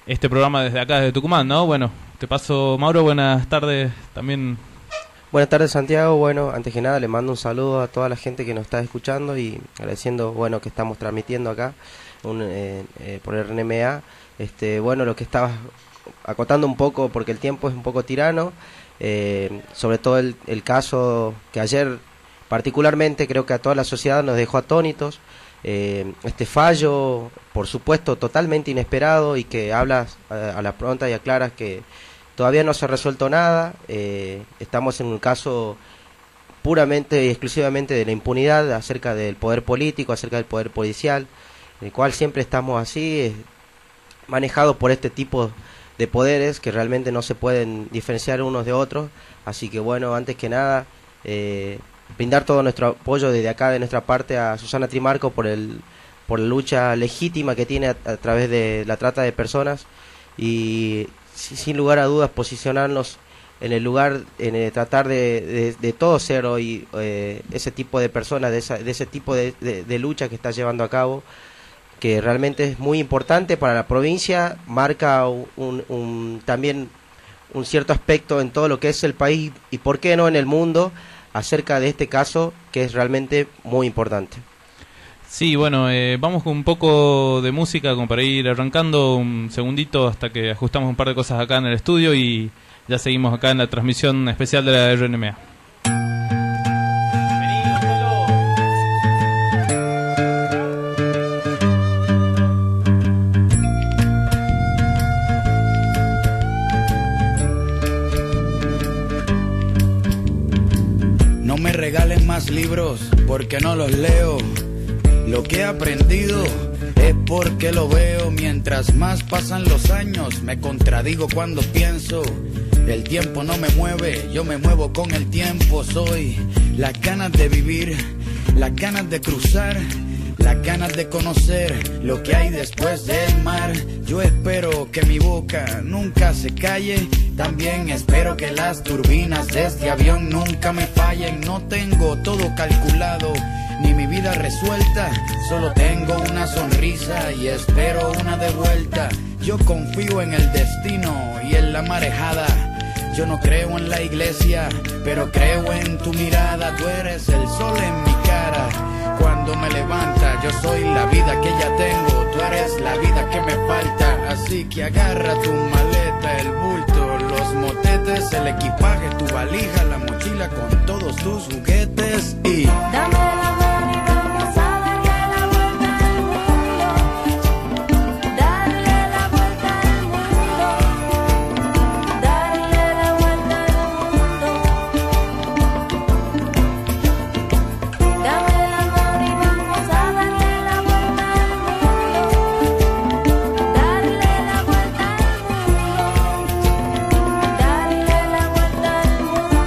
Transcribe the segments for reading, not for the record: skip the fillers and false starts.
este programa desde acá, desde Tucumán, ¿no? Bueno, te paso, Mauro, buenas tardes también. Buenas tardes, Santiago. Bueno, antes que nada le mando un saludo a toda la gente que nos está escuchando y agradeciendo, bueno, que estamos transmitiendo acá por RNMA. Bueno, lo que estabas acotando un poco, porque el tiempo es un poco tirano, sobre todo el caso que ayer particularmente creo que a toda la sociedad nos dejó atónitos, este fallo, por supuesto, totalmente inesperado y que hablas a la pronta y aclaras que todavía no se ha resuelto nada. Estamos en un caso puramente y exclusivamente de la impunidad acerca del poder político, acerca del poder policial, en el cual siempre estamos así, manejados por este tipo de poderes que realmente no se pueden diferenciar unos de otros. Así que bueno, antes que nada, brindar todo nuestro apoyo desde acá, de nuestra parte, a Susana Trimarco por la lucha legítima que tiene a través de la trata de personas, y sin lugar a dudas posicionarnos en el lugar, tratar de todo ser hoy ese tipo de personas, de ese tipo de lucha que está llevando a cabo, que realmente es muy importante para la provincia, marca también un cierto aspecto en todo lo que es el país y por qué no en el mundo, acerca de este caso que es realmente muy importante. Sí, bueno, vamos con un poco de música como para ir arrancando un segundito hasta que ajustamos un par de cosas acá en el estudio y ya seguimos acá en la transmisión especial de la RNMA. No me regalen más libros porque no los leo. Lo que he aprendido es porque lo veo. Mientras más pasan los años, me contradigo cuando pienso. El tiempo no me mueve, yo me muevo con el tiempo. Soy las ganas de vivir, las ganas de cruzar, las ganas de conocer lo que hay después del mar. Yo espero que mi boca nunca se calle. También espero que las turbinas de este avión nunca me fallen. No tengo todo calculado, ni mi vida resuelta, solo tengo una sonrisa y espero una de vuelta. Yo confío en el destino y en la marejada. Yo no creo en la iglesia, pero creo en tu mirada. Tú eres el sol en mi cara cuando me levanta. Yo soy la vida que ya tengo, tú eres la vida que me falta. Así que agarra tu maleta, el bulto, los motetes, el equipaje, tu valija, la mochila con todos tus juguetes y dame la mano y vamos a darle la vuelta al mundo. Darle la vuelta al mundo. Darle la vuelta al mundo. Dame la mano y vamos a darle la vuelta al mundo. Darle la vuelta al mundo. Darle la vuelta al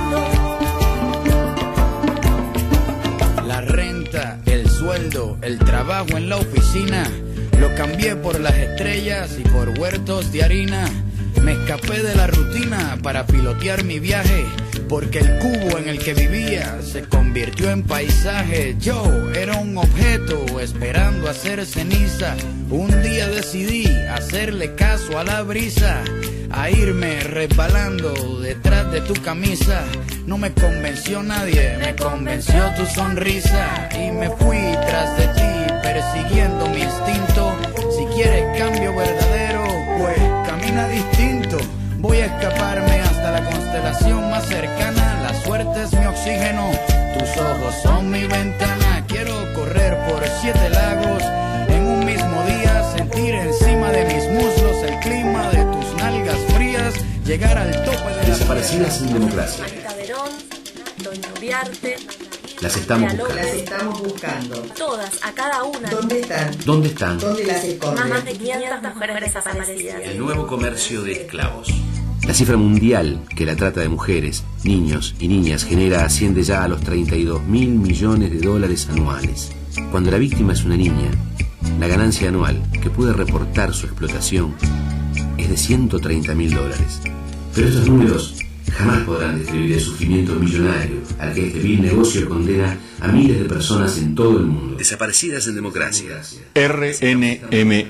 mundo. la renta, el sueldo, el trabajo en la oficina, lo cambié por las estrellas y por huertos de harina. Me escapé de la rutina para pilotear mi viaje, porque el cubo en el que vivía se convirtió en paisaje. Yo era un objeto esperando hacer ceniza. Un día decidí hacerle caso a la brisa, a irme resbalando detrás de tu camisa. No me convenció nadie, me convenció tu sonrisa, y me fui tras de ti persiguiendo mi instinto. Si quieres cambio verdadero, pues camina distinto. Voy a escaparme hasta la constelación más cercana. La suerte es mi oxígeno, tus ojos son mi ventana. Quiero correr por 7 lagos en un mismo día, sentir encima de mis muslos el clima de tus nalgas frías, llegar al tope de Desaparecidas sin democracia. Calderón, Doña Uriarte. Las estamos Villalobos. buscando. Las estamos buscando. Todas, a cada una. ¿Dónde están? ¿Dónde están? ¿Dónde las esconden? Más de 500 mujeres desaparecidas. El nuevo comercio de esclavos. La cifra mundial que la trata de mujeres, niños y niñas genera asciende ya a los 32.000 millones de dólares anuales. Cuando la víctima es una niña, la ganancia anual que puede reportar su explotación es de $130.000. Pero esos números jamás podrán describir el sufrimiento millonario al que este vil negocio condena a miles de personas en todo el mundo. Desaparecidas en democracia. RNMA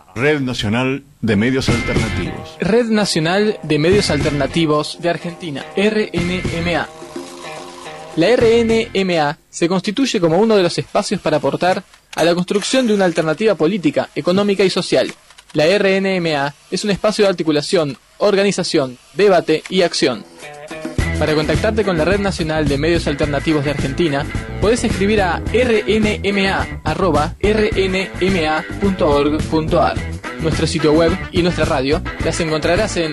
Red Nacional de Medios Alternativos. Red Nacional de Medios Alternativos de Argentina, RNMA. La RNMA se constituye como uno de los espacios para aportar a la construcción de una alternativa política, económica y social. La RNMA es un espacio de articulación, organización, debate y acción. Para contactarte con la Red Nacional de Medios Alternativos de Argentina, podés escribir a rnma@rnma.org.ar. Nuestro sitio web y nuestra radio las encontrarás en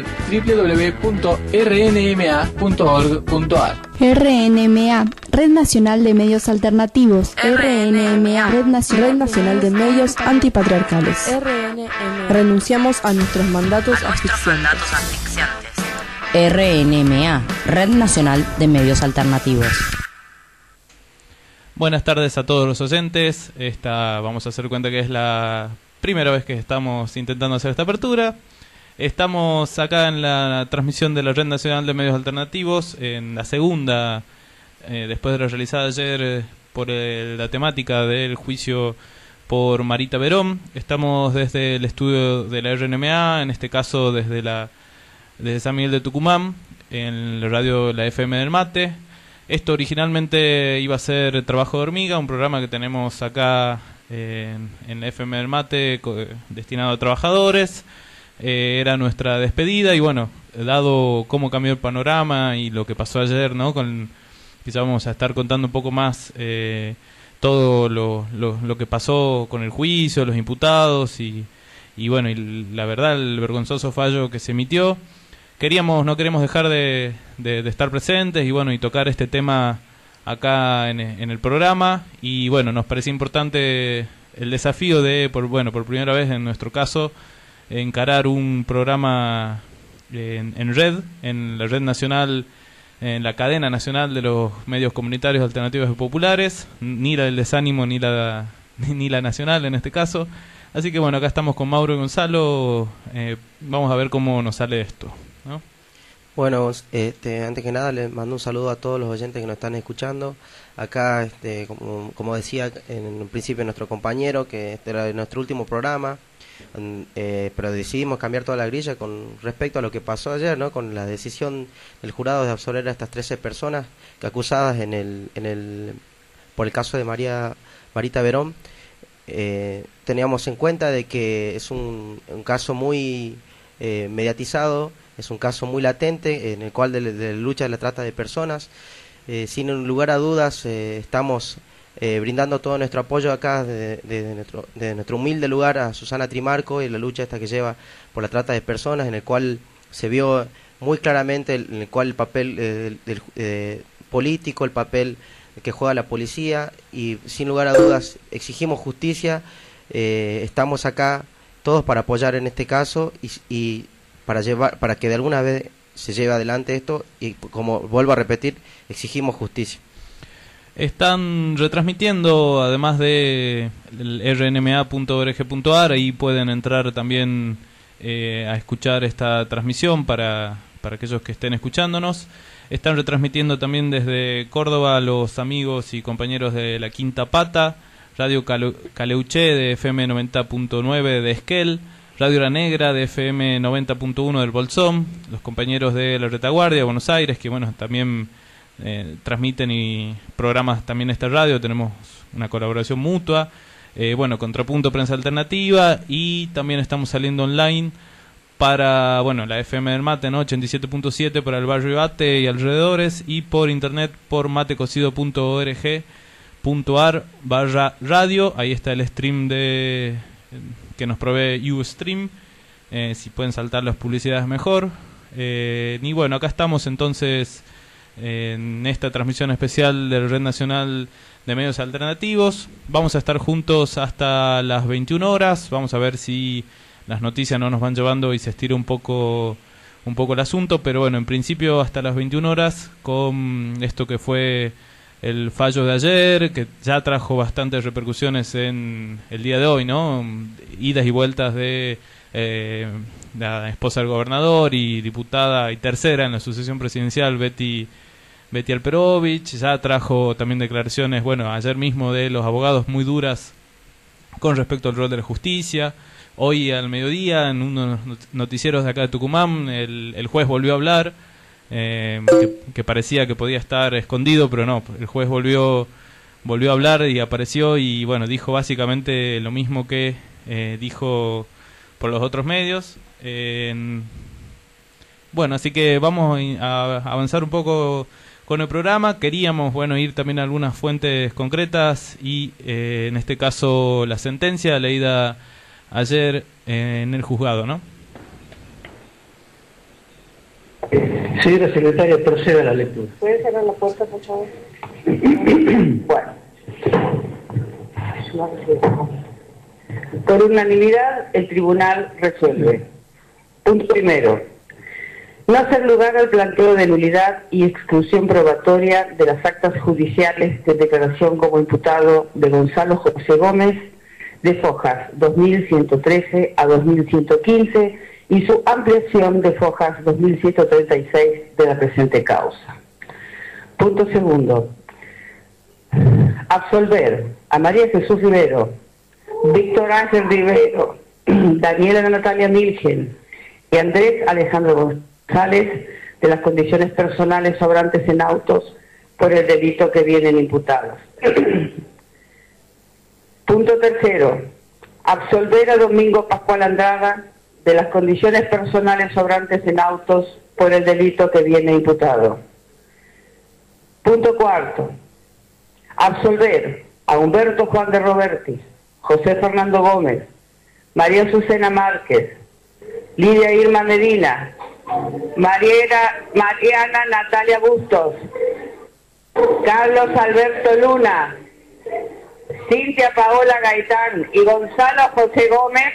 www.rnma.org.ar. RNMA, Red Nacional de Medios Alternativos. RNMA, Red Nacional de Medios Antipatriarcales. Renunciamos a nuestros mandatos asfixiantes. RNMA, Red Nacional de Medios Alternativos. Buenas tardes a todos los oyentes. Vamos a hacer cuenta que es la primera vez que estamos intentando hacer esta apertura. Estamos acá en la transmisión de la Red Nacional de Medios Alternativos, en la segunda, después de la realizada ayer por la temática del juicio por Marita Verón. Estamos desde el estudio de la RNMA, en este caso desde San Miguel de Tucumán, en la radio La FM del Mate. Esto originalmente iba a ser Trabajo de Hormiga, un programa que tenemos acá en la FM del Mate destinado a trabajadores. Era nuestra despedida y bueno, dado cómo cambió el panorama y lo que pasó ayer, ¿no? Quizá vamos a estar contando un poco más todo lo que pasó con el juicio, los imputados y bueno, y la verdad, el vergonzoso fallo que se emitió. No queremos dejar de estar presentes y bueno, y tocar este tema acá en el programa. Y bueno, nos parecía importante el desafío de, por primera vez en nuestro caso, encarar un programa en red, en la red nacional, en la cadena nacional de los medios comunitarios alternativos y populares, ni la del desánimo ni la nacional en este caso. Así que bueno, acá estamos con Mauro y Gonzalo. Vamos a ver cómo nos sale esto, ¿no? Bueno, antes que nada les mando un saludo a todos los oyentes que nos están escuchando. Acá, como decía en un principio nuestro compañero, que este era nuestro último programa, pero decidimos cambiar toda la grilla con respecto a lo que pasó ayer, ¿no? Con la decisión del jurado de absolver a estas 13 personas que acusadas por el caso de Marita Verón. Teníamos en cuenta de que es un caso muy mediatizado, es un caso muy latente en el cual de la lucha de la trata de personas. Sin lugar a dudas estamos brindando todo nuestro apoyo acá de nuestro humilde lugar a Susana Trimarco y la lucha esta que lleva por la trata de personas, en el cual se vio muy claramente el papel político, el papel que juega la policía, y sin lugar a dudas exigimos justicia. Estamos acá todos para apoyar en este caso y para que de alguna vez se lleve adelante esto, y como vuelvo a repetir, exigimos justicia. Están retransmitiendo, además de rnma.org.ar, ahí pueden entrar también a escuchar esta transmisión para aquellos que estén escuchándonos. Están retransmitiendo también desde Córdoba los amigos y compañeros de La Quinta Pata, Radio Caleuché de FM 90.9 de Esquel, Radio La Negra de FM 90.1 del Bolsón, los compañeros de La Retaguardia de Buenos Aires, que bueno, también transmiten y programas también esta radio, tenemos una colaboración mutua. Contrapunto Prensa Alternativa, y también estamos saliendo online para la FM del Mate, ¿no? 87.7 para el barrio Ate y alrededores, y por internet por matecocido.org.ar/radio. Ahí está el stream que nos provee Ustream. Si pueden saltar las publicidades mejor. Y bueno, acá estamos entonces en esta transmisión especial de la Red Nacional de Medios Alternativos. Vamos a estar juntos hasta las 21 horas. Vamos a ver si las noticias no nos van llevando y se estira un poco el asunto, pero bueno, en principio hasta las 21 horas con esto que fue el fallo de ayer, que ya trajo bastantes repercusiones en el día de hoy, ¿no? Idas y vueltas de la esposa del gobernador y diputada y tercera en la sucesión presidencial, Betty Alperovich. Ya trajo también declaraciones, ayer mismo, de los abogados muy duras con respecto al rol de la justicia. hoy al mediodía en unos noticieros de acá de Tucumán el juez volvió a hablar, que parecía que podía estar escondido, pero no, el juez volvió a hablar y apareció y bueno, dijo básicamente lo mismo que dijo por los otros medios. Bueno, así que vamos a avanzar un poco con el programa. Queríamos, bueno, ir también a algunas fuentes concretas y en este caso la sentencia leída ayer en el juzgado, ¿no? Señora secretaria, proceda a la lectura. ¿Puede cerrar la puerta, por favor? Bueno. Por unanimidad, el tribunal resuelve. Punto primero. No hacer lugar al planteo de nulidad y exclusión probatoria de las actas judiciales de declaración como imputado de Gonzalo José Gómez de Fojas 2113 a 2115 y su ampliación de Fojas 2136 de la presente causa. Punto segundo. Absolver a María Jesús Rivero, Víctor Ángel Rivero, Daniela Natalia Milgen y Andrés Alejandro González de las condiciones personales sobrantes en autos por el delito que vienen imputados. Punto tercero. Absolver a Domingo Pascual Andrada de las condiciones personales sobrantes en autos por el delito que viene imputado. Punto cuarto. Absolver a Humberto Juan de Robertis, José Fernando Gómez, María Azucena Márquez, Lidia Irma Medina, Mariana Natalia Bustos, Carlos Alberto Luna, Cintia Paola Gaitán y Gonzalo José Gómez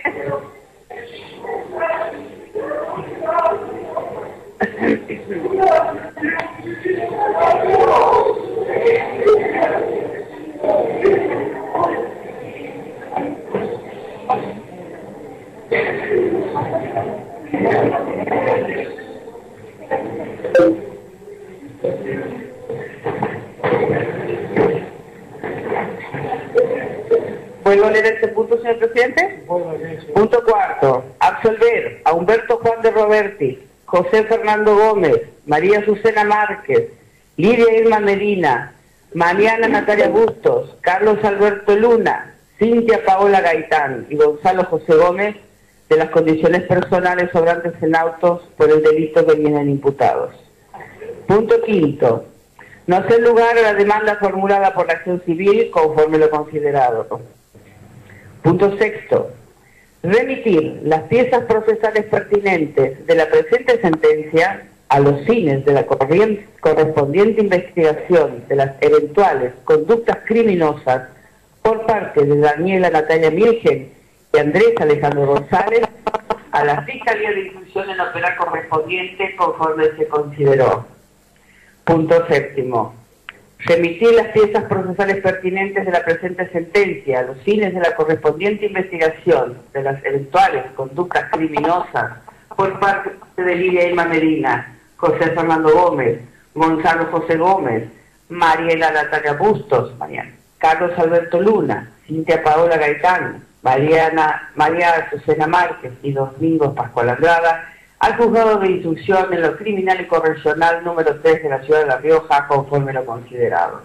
¿Vuelvo a leer este punto, señor presidente? Punto cuarto. Absolver a Humberto Juan de Robertis, José Fernando Gómez, María Azucena Márquez, Lidia Irma Medina, Mariana Natalia Bustos, Carlos Alberto Luna, Cintia Paola Gaitán y Gonzalo José Gómez de las condiciones personales sobrantes en autos por el delito que vienen imputados. Punto quinto. No hacer lugar a la demanda formulada por la acción civil conforme lo considerado. Punto sexto. Remitir las piezas procesales pertinentes de la presente sentencia a los fines de la correspondiente investigación de las eventuales conductas criminosas por parte de Daniela Natalia Milgen y Andrés Alejandro González a la Fiscalía de Instrucción en operar correspondiente conforme se consideró. Punto séptimo. Remitir las piezas procesales pertinentes de la presente sentencia a los fines de la correspondiente investigación de las eventuales conductas criminosas por parte de Lidia Irma Medina, José Fernando Gómez, Gonzalo José Gómez, Mariela Natalia Bustos, Carlos Alberto Luna, Cintia Paola Gaitán, María Azucena Márquez y Domingo Pascual Andrada, al juzgado de instrucción en lo criminal y correccional número 3 de la ciudad de La Rioja, conforme lo considerado.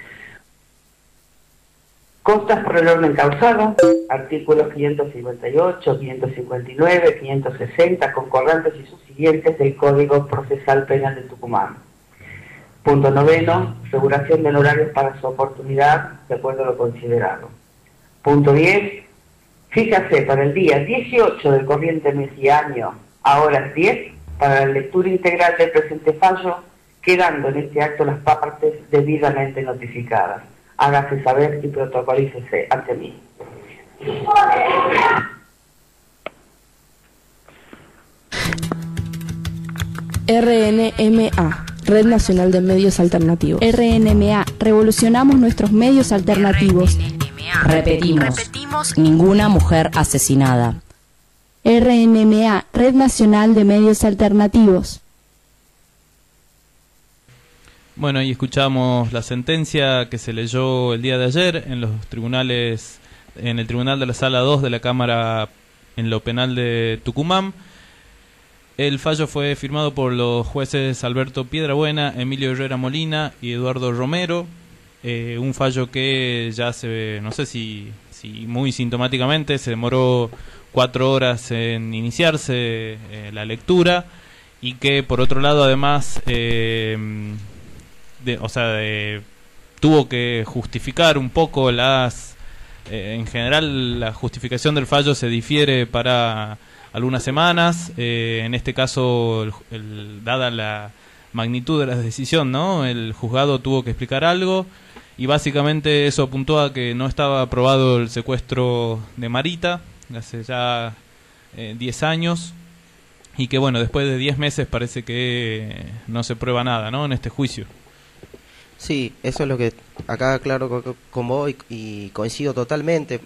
Costas por el orden causado, artículos 558, 559, 560, concordantes y subsiguientes del Código Procesal Penal de Tucumán. Punto noveno, regulación de horarios para su oportunidad, de acuerdo a lo considerado. Punto 10, fíjase para el día 18 del corriente mes y año, a horas 10, para la lectura integral del presente fallo, quedando en este acto las partes debidamente notificadas. Hágase saber y protocolícese ante mí. RNMA, Red Nacional de Medios Alternativos. RNMA, revolucionamos nuestros medios alternativos. Repetimos, ninguna mujer asesinada. RNMA, Red Nacional de Medios Alternativos. Bueno, y escuchamos la sentencia que se leyó el día de ayer en los tribunales, en el tribunal de la Sala 2 de la Cámara en lo penal de Tucumán. El fallo fue firmado por los jueces Alberto Piedrabuena, Emilio Herrera Molina y Eduardo Romero. Un fallo que ya no sé si muy sintomáticamente, se demoró 4 horas en iniciarse la lectura, y que por otro lado además tuvo que justificar un poco en general la justificación del fallo se difiere para algunas semanas. En este caso, dada la magnitud de la decisión, ¿no?, el juzgado tuvo que explicar algo, y básicamente eso apuntó a que no estaba aprobado el secuestro de Marita hace ya 10 años, y que bueno, después de 10 meses parece que no se prueba nada, ¿no?, en este juicio. Sí, eso es lo que acá claro con vos y coincido totalmente.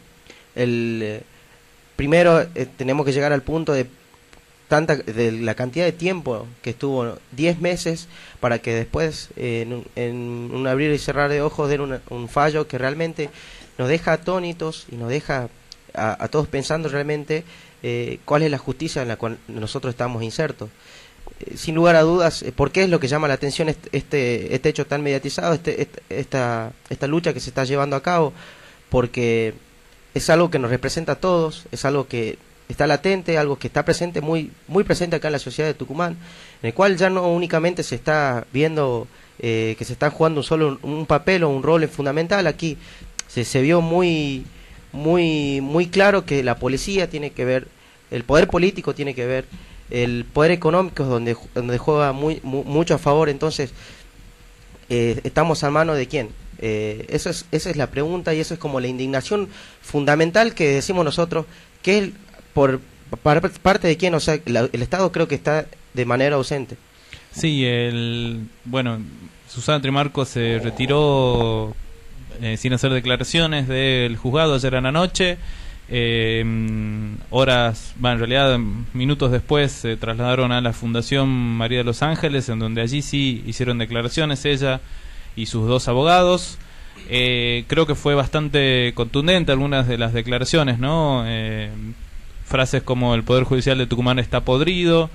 Primero tenemos que llegar al punto de la cantidad de tiempo que estuvo, 10 meses, para que después en un abrir y cerrar de ojos den un fallo que realmente nos deja atónitos y nos deja a todos pensando realmente cuál es la justicia en la cual nosotros estamos insertos. Sin lugar a dudas, ¿por qué es lo que llama la atención este hecho tan mediatizado, esta lucha que se está llevando a cabo? Porque es algo que nos representa a todos, es algo que está latente, algo que está presente, muy presente acá en la sociedad de Tucumán, en el cual ya no únicamente se está viendo que se está jugando solo un papel o un rol fundamental. Aquí se vio muy claro que la policía tiene que ver, el poder político tiene que ver, el poder económico es donde juega mucho a favor. Entonces estamos a mano de quién. Esa es la pregunta, y eso es como la indignación fundamental que decimos nosotros, que es por parte de quién. O sea, el Estado creo que está de manera ausente. Sí, Susana Trimarco se retiró sin hacer declaraciones del juzgado ayer en la noche. En realidad minutos después se trasladaron a la Fundación María de los Ángeles, en donde allí sí hicieron declaraciones ella y sus 2 abogados. Creo que fue bastante contundente algunas de las declaraciones, ¿no? Frases como el Poder Judicial de Tucumán está podrido,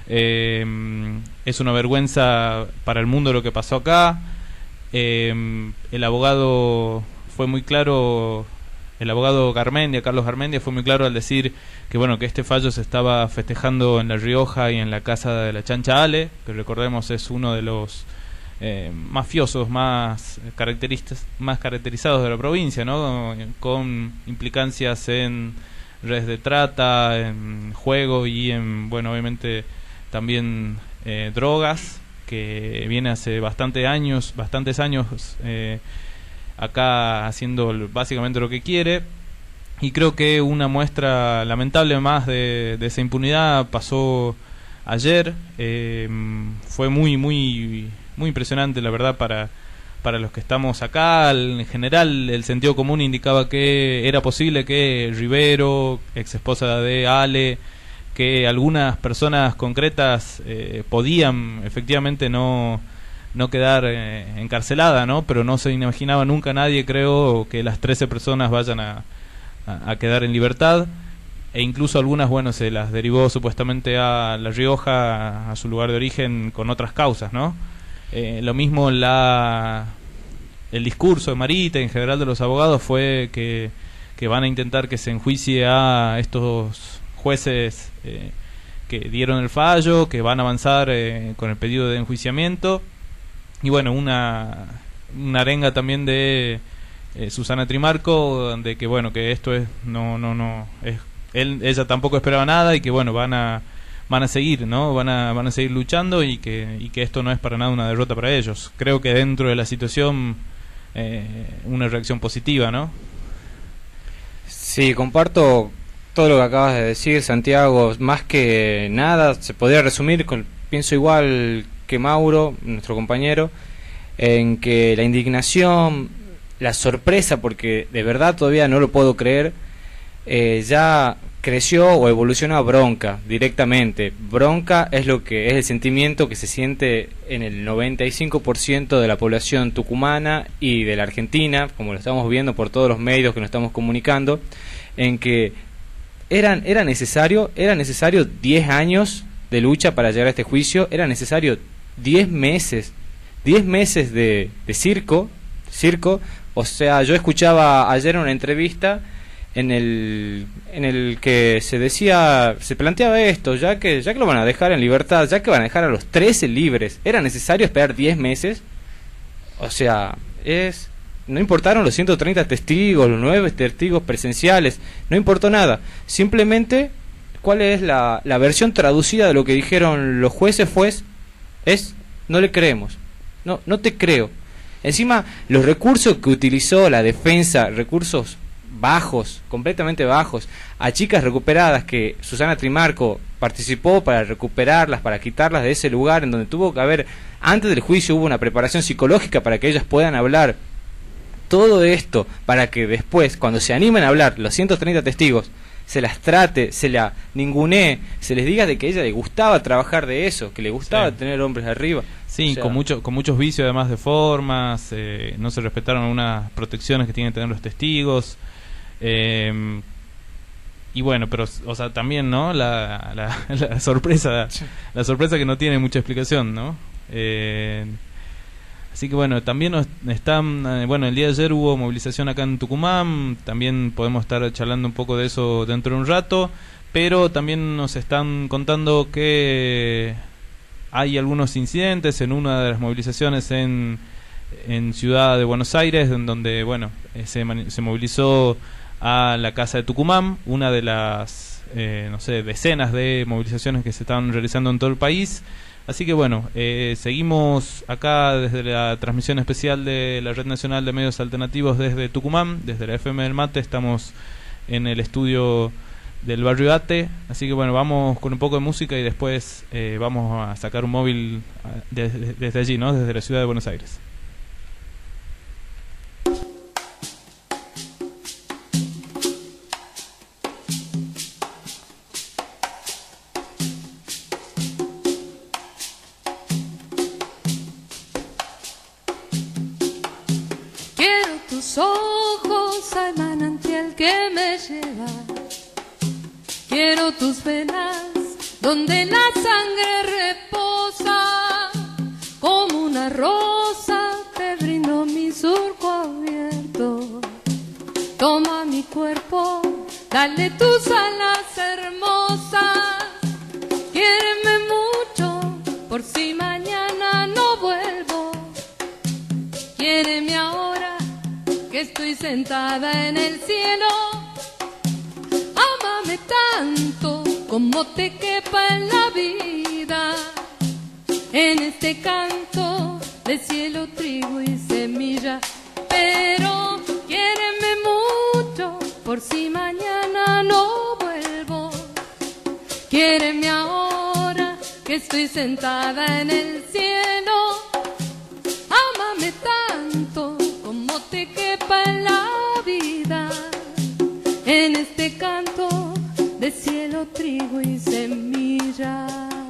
es una vergüenza para el mundo lo que pasó acá. El abogado fue muy claro, el abogado Carlos Garmendia fue muy claro al decir que que este fallo se estaba festejando en La Rioja y en la casa de la Chancha Ale, que recordemos es uno de los mafiosos más caracterizados de la provincia, ¿no?, con implicancias en redes de trata, en juego y en, obviamente también drogas, que viene hace bastantes años acá haciendo básicamente lo que quiere. Y creo que una muestra lamentable más de esa impunidad pasó ayer. Fue muy impresionante, la verdad, para los que estamos acá. En general, el sentido común indicaba que era posible que Rivero, ex esposa de Ale, que algunas personas concretas podían efectivamente no quedar encarcelada, ¿no? Pero no se imaginaba nunca nadie, creo, que las 13 personas vayan a quedar en libertad, e incluso algunas, se las derivó supuestamente a La Rioja, a su lugar de origen, con otras causas, ¿no? Lo mismo el discurso de Marita, en general de los abogados, fue que van a intentar que se enjuicie a estos jueces que dieron el fallo, que van a avanzar con el pedido de enjuiciamiento. Y una arenga también de Susana Trimarco, de que que esto es ella tampoco esperaba nada, y que van a seguir, ¿no? Van a seguir luchando, y que esto no es para nada una derrota para ellos. Creo que dentro de la situación una reacción positiva, ¿no? Sí, comparto todo lo que acabas de decir, Santiago. Más que nada se podría resumir pienso igual que Mauro, nuestro compañero, en que la indignación, la sorpresa, porque de verdad todavía no lo puedo creer, ya creció o evolucionó a bronca directamente. Bronca es el sentimiento que se siente en el 95% de la población tucumana y de la Argentina, como lo estamos viendo por todos los medios que nos estamos comunicando, en que era necesario 10 años de lucha para llegar a este juicio, era necesario 10 meses de circo. O sea, yo escuchaba ayer una entrevista en el que se planteaba esto, ya que lo van a dejar en libertad, ya que van a dejar a los 13 libres, era necesario esperar 10 meses. O sea, no importaron los 130 testigos, los 9 testigos presenciales, no importó nada. Simplemente, ¿cuál es la versión traducida de lo que dijeron los jueces? No le creemos, no te creo. Encima, los recursos que utilizó la defensa, recursos bajos, completamente bajos, a chicas recuperadas que Susana Trimarco participó para recuperarlas, para quitarlas de ese lugar en donde tuvo que haber, antes del juicio hubo una preparación psicológica para que ellas puedan hablar. Todo esto para que después, cuando se animen a hablar los 130 testigos, se las trate, se la ningunee, se les diga de que a ella le gustaba trabajar de eso, que le gustaba tener hombres arriba. Sí, o sea, con muchos vicios además de formas, no se respetaron algunas protecciones que tienen que tener los testigos. Y bueno, pero o sea, también, ¿no? La sorpresa que no tiene mucha explicación, ¿no? Así que bueno, también el día de ayer hubo movilización acá en Tucumán, también podemos estar charlando un poco de eso dentro de un rato, pero también nos están contando que hay algunos incidentes en una de las movilizaciones en Ciudad de Buenos Aires, en donde se movilizó a la Casa de Tucumán, una de las decenas de movilizaciones que se están realizando en todo el país. Así que bueno, seguimos acá desde la transmisión especial de la Red Nacional de Medios Alternativos desde Tucumán, desde la FM del Mate. Estamos en el estudio del barrio Ate, así que bueno, vamos con un poco de música y después vamos a sacar un móvil desde allí, ¿no? Desde la ciudad de Buenos Aires. Quiero tus ojos al manantial que me lleva. Quiero tus venas donde la sangre reposa. Como una rosa te brindo mi surco abierto. Toma mi cuerpo, dale tus alas hermosas. Quiéreme mucho por si mañana no vuelvo. Quiéreme ahora que estoy sentada en el cielo. Ámame tanto como te quepa en la vida. En este canto de cielo, trigo y semilla. Pero quiéreme mucho por si mañana no vuelvo. Quiéreme ahora que estoy sentada en el cielo. Ámame tanto como te quepa en la vida. En este canto de cielo, trigo y semilla.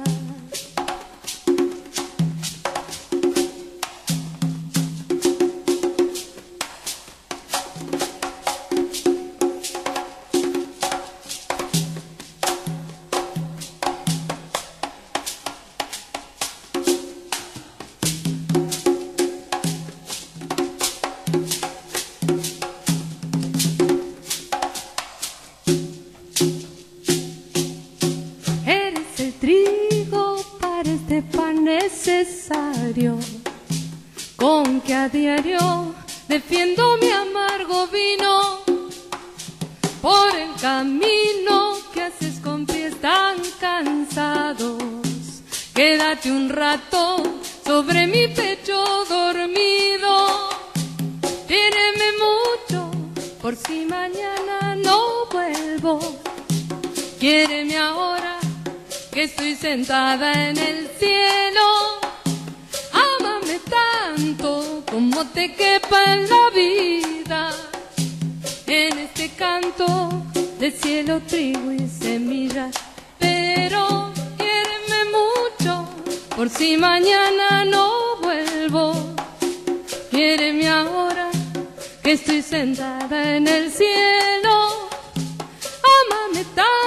Con que a diario defiendo mi amargo vino por el camino que haces con pies tan cansados. Quédate un rato sobre mi pecho dormido. Quiéreme mucho por si mañana no vuelvo. Quiéreme ahora que estoy sentada en el cielo. Ámame tanto como te quepa en la vida. En este canto de cielo, trigo y semilla. Pero quiéreme mucho por si mañana no vuelvo. Quiéreme ahora que estoy sentada en el cielo. Ámame tanto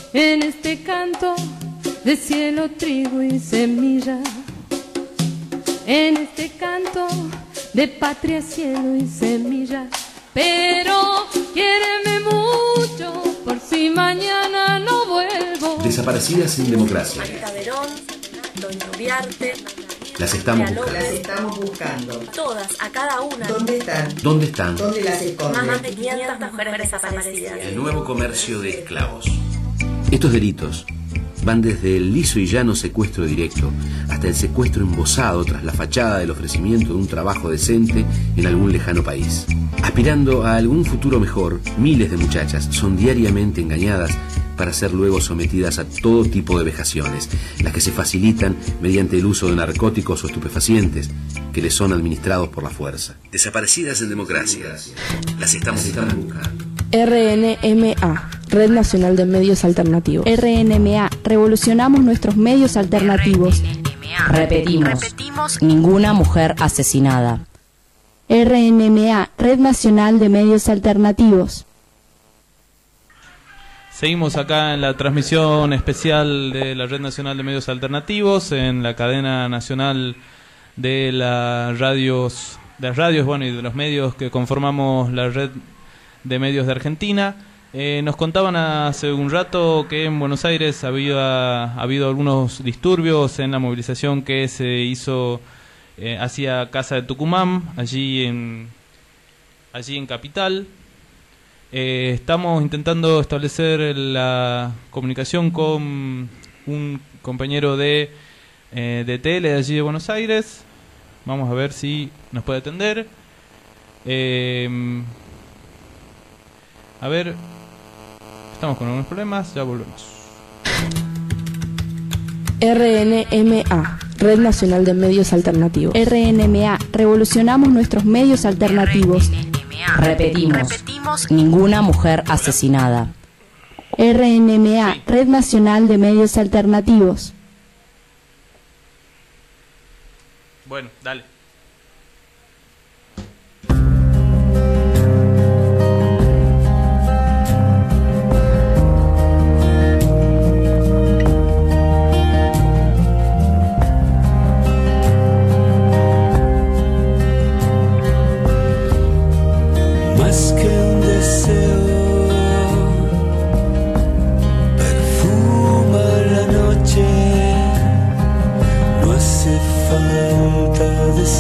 en este canto de cielo, trigo y semilla, en este canto de patria, cielo y semilla. Pero quiéreme mucho por si mañana no vuelvo. Desaparecidas en democracia. Anita Verón, Doña Uriarte. Las estamos López. buscando. Las estamos buscando. Todas, a cada una. ¿Dónde están? ¿Dónde están? ¿Dónde las esconden? Más de 500 mujeres desaparecidas. El nuevo comercio de esclavos. Estos delitos van desde el liso y llano secuestro directo hasta el secuestro embosado tras la fachada del ofrecimiento de un trabajo decente en algún lejano país. Aspirando a algún futuro mejor, miles de muchachas son diariamente engañadas para ser luego sometidas a todo tipo de vejaciones, las que se facilitan mediante el uso de narcóticos o estupefacientes que les son administrados por la fuerza. Desaparecidas en democracia. Las estamos buscando. RNMA, Red Nacional de Medios Alternativos. RNMA, revolucionamos nuestros medios alternativos. Repetimos, ninguna mujer asesinada. RNMA, Red Nacional de Medios Alternativos. Seguimos acá en la transmisión especial de la Red Nacional de Medios Alternativos, en la cadena nacional de las radios, bueno, y de los medios que conformamos la Red de Medios de Argentina. Nos contaban hace un rato que en Buenos Aires ha habido algunos disturbios en la movilización que se hizo hacia Casa de Tucumán, allí en Capital. Estamos intentando establecer la comunicación con un compañero de tele de allí de Buenos Aires. Vamos a ver si nos puede atender. A ver, estamos con algunos problemas, ya volvemos. RNMA, Red Nacional de Medios Alternativos. RNMA, revolucionamos nuestros medios alternativos. Repetimos, ninguna mujer asesinada. RNMA, Red Nacional de Medios Alternativos. Bueno, dale. Más que un deseo, perfuma la noche. No hace falta decir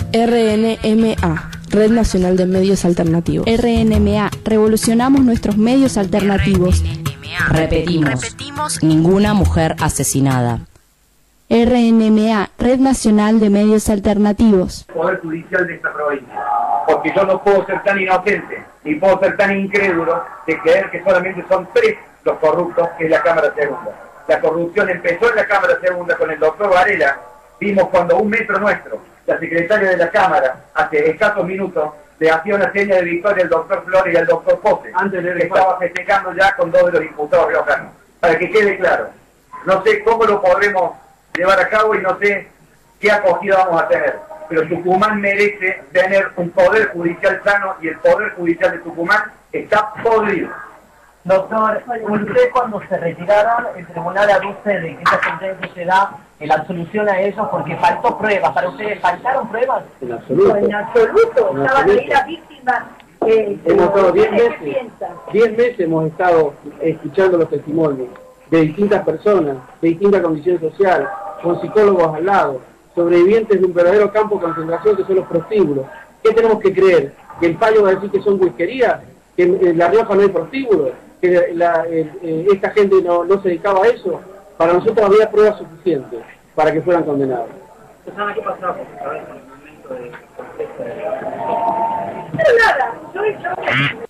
RNMA, Red Nacional de Medios Alternativos. RNMA, revolucionamos nuestros medios alternativos. Repetimos, ninguna mujer asesinada. RNMA, Red Nacional de Medios Alternativos. Poder judicial de esta provincia, porque yo no puedo ser tan inocente, ni puedo ser tan incrédulo de creer que solamente son 3 los corruptos en la Cámara Segunda. La corrupción empezó en la Cámara Segunda con el doctor Varela. Vimos cuando un metro nuestro, la secretaria de la Cámara, hace escasos minutos, le hacía una seña de victoria al doctor Flores y al doctor Pose, que estaba festejando ya con 2 de los imputados riojanos. Para que quede claro, no sé cómo lo podremos llevar a cabo y no sé qué acogida vamos a tener, pero Tucumán merece tener un poder judicial sano y el poder judicial de Tucumán está podrido. Doctor, usted cuando se retiraron, el tribunal aduce de que esta sentencia se da en la absolución a ellos porque faltó pruebas. ¿Para ustedes faltaron pruebas? En absoluto. En absoluto. Estaban ahí las víctimas. Hemos estado 10 meses hemos estado escuchando los testimonios de distintas personas, de distintas condiciones sociales, con psicólogos al lado, sobrevivientes de un verdadero campo de concentración que son los prostíbulos. ¿Qué tenemos que creer? ¿Que el fallo va a decir que son whiskerías? ¿Que en La Rioja no hay prostíbulos? ¿Que esta gente no se dedicaba a eso? Para nosotros había pruebas suficientes para que fueran condenados. Susana, ¿qué pasaba por su cabeza en el momento de contexto? Pero nada, yo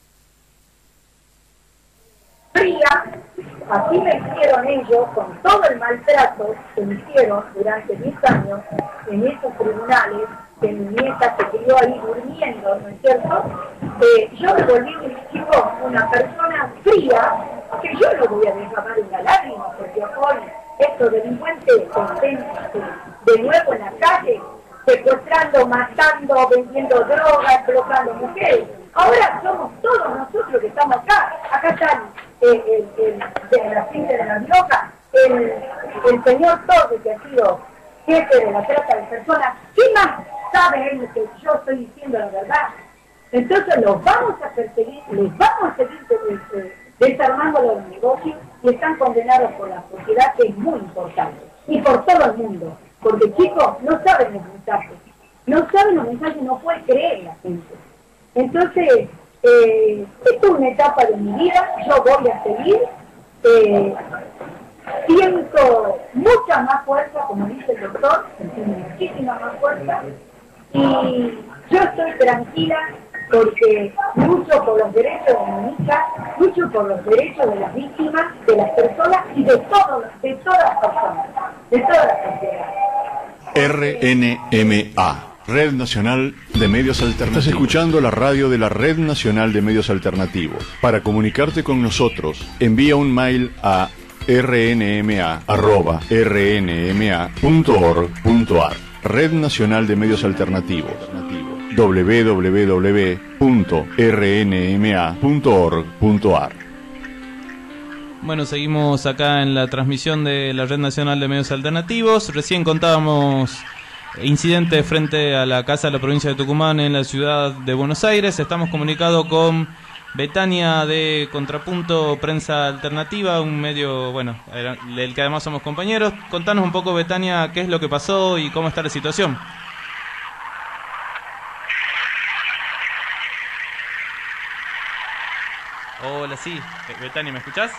fría, así me hicieron ellos con todo el maltrato que me hicieron durante 10 años en esos tribunales, que mi nieta se quedó ahí durmiendo, ¿no es cierto? Yo me volví una persona fría, que yo no voy a derramar una lágrima, porque hoy estos delincuentes estén de nuevo en la calle, secuestrando, matando, vendiendo drogas, explotando mujeres. Ahora somos todos nosotros que estamos acá. Acá están de la gente de La Rioja, el señor Torres, que ha sido jefe de la trata de personas. ¿Qué más sabe él que yo estoy diciendo la verdad? Entonces los vamos a perseguir, les vamos a seguir desarmando los negocios y están condenados por la sociedad, que es muy importante, y por todo el mundo, porque chicos no saben los mensajes, no puede creer la gente. Entonces, esta es una etapa de mi vida, yo voy a seguir, siento mucha más fuerza, como dice el doctor, muchísima más fuerza, y yo estoy tranquila porque lucho por los derechos de mi hija, lucho por los derechos de las víctimas, de las personas y de todas las personas, de toda la sociedad. RNMA, Red Nacional de Medios Alternativos. Estás escuchando la radio de la Red Nacional de Medios Alternativos. Para comunicarte con nosotros, envía un mail a rnma@rnma.org.ar. Red Nacional de Medios Alternativos. www.rnma.org.ar. Bueno, seguimos acá en la transmisión de la Red Nacional de Medios Alternativos. Recién contábamos incidentes frente a la Casa de la Provincia de Tucumán en la ciudad de Buenos Aires. Estamos comunicados con Betania de Contrapunto Prensa Alternativa, un medio, bueno, del que además somos compañeros. Contanos un poco, Betania, qué es lo que pasó y cómo está la situación. Hola, sí. Betania, ¿me escuchás?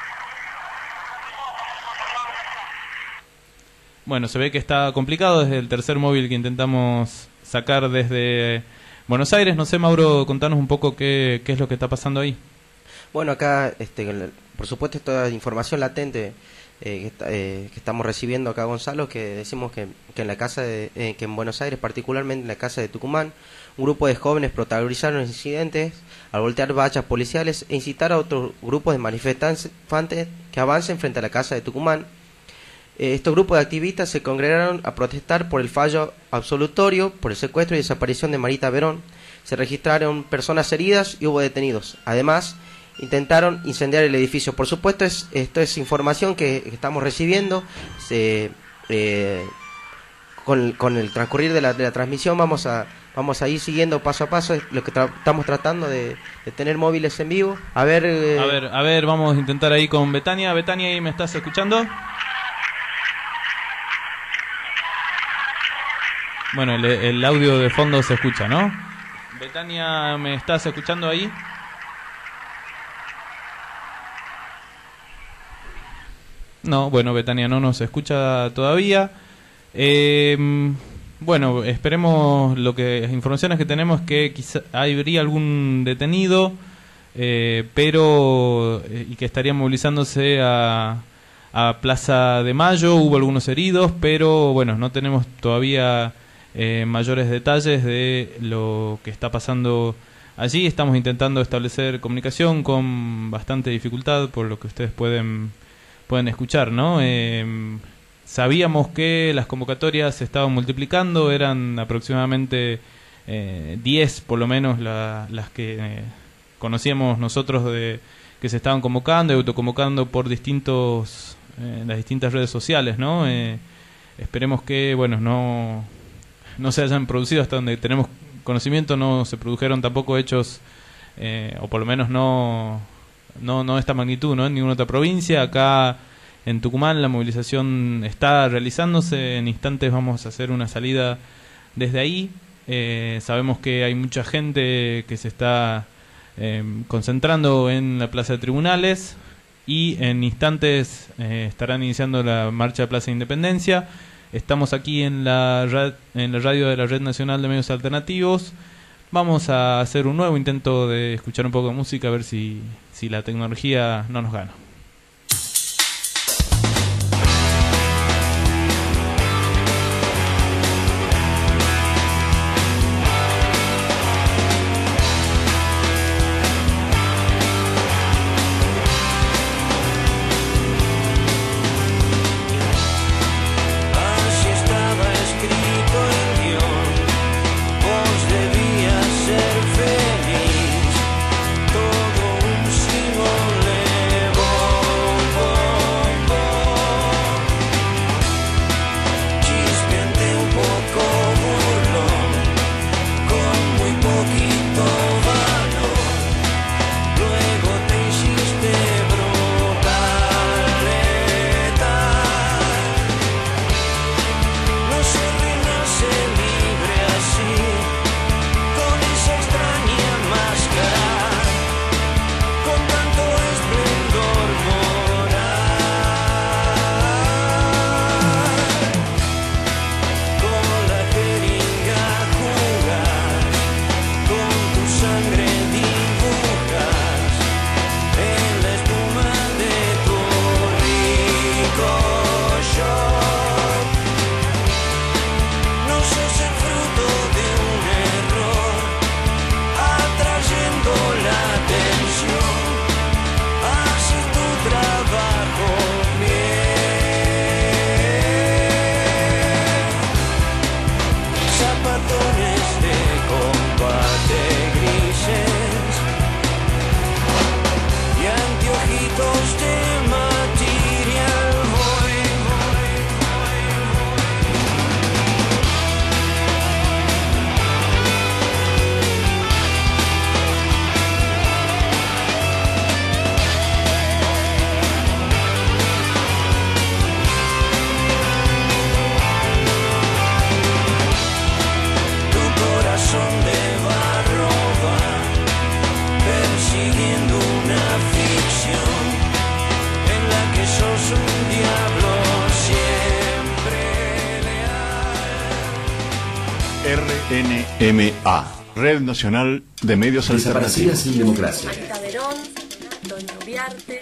Bueno, se ve que está complicado desde el tercer móvil que intentamos sacar desde Buenos Aires. No sé, Mauro, contanos un poco qué es lo que está pasando ahí. Bueno, acá, por supuesto, esta información latente que estamos recibiendo acá, Gonzalo, que decimos que en la casa que en Buenos Aires, particularmente en la casa de Tucumán, un grupo de jóvenes protagonizaron incidentes al voltear vallas policiales e incitar a otros grupos de manifestantes que avancen frente a la casa de Tucumán. Estos grupos de activistas se congregaron a protestar por el fallo absolutorio por el secuestro y desaparición de Marita Verón. Se registraron personas heridas y hubo detenidos. Además, intentaron incendiar el edificio. Por supuesto, esto es información que estamos recibiendo. Con el transcurrir de la transmisión vamos a ir siguiendo paso a paso lo que estamos tratando de tener móviles en vivo. A ver, vamos a intentar ahí con Betania. Betania, ¿ahí me estás escuchando? Bueno, el audio de fondo se escucha, ¿no? Betania, ¿me estás escuchando ahí? No, bueno, Betania no nos escucha todavía. Bueno, esperemos. Las informaciones que tenemos es que quizá habría algún detenido, pero y que estaría movilizándose a Plaza de Mayo. Hubo algunos heridos, pero bueno, no tenemos todavía mayores detalles de lo que está pasando allí. Estamos intentando establecer comunicación con bastante dificultad, por lo que ustedes pueden escuchar, ¿no? Sabíamos que las convocatorias se estaban multiplicando, eran aproximadamente 10 por lo menos las que conocíamos nosotros que se estaban convocando y autoconvocando por las distintas redes sociales, ¿no? Esperemos que, bueno, no se hayan producido, hasta donde tenemos conocimiento, no se produjeron tampoco hechos, o por lo menos no de esta magnitud, ¿no? En ninguna otra provincia. Acá en Tucumán la movilización está realizándose. En instantes vamos a hacer una salida desde ahí. Sabemos que hay mucha gente que se está concentrando en la Plaza de Tribunales, y en instantes estarán iniciando la marcha de Plaza de Independencia. Estamos aquí en la radio de la Red Nacional de Medios Alternativos. Vamos a hacer un nuevo intento de escuchar un poco de música, a ver si la tecnología no nos gana. Así estaba escrito el guión, vos debías ser feliz, todo un simole, chispeante, un poco burlón, con muy poquito valor, luego te hiciste brutal, letal. No se renace libre así, con esa extraña máscara, con tanto esplendor moral. Con la jeringa jugas, con tu sangre dibujas en la espuma de tu rico shot. No sos el fruto de un error, atrayendo la atención, haces tu trabajo bien. Zapatones de combate grises y anteojitos de material boy. Tu corazón de barro va persiguiendo una ficción en la que sos un diablo siempre leal. RNMA, Red Nacional de Medios Desaparecida Alternativos. sin democracia. Anita Verón, Antonio Viarte.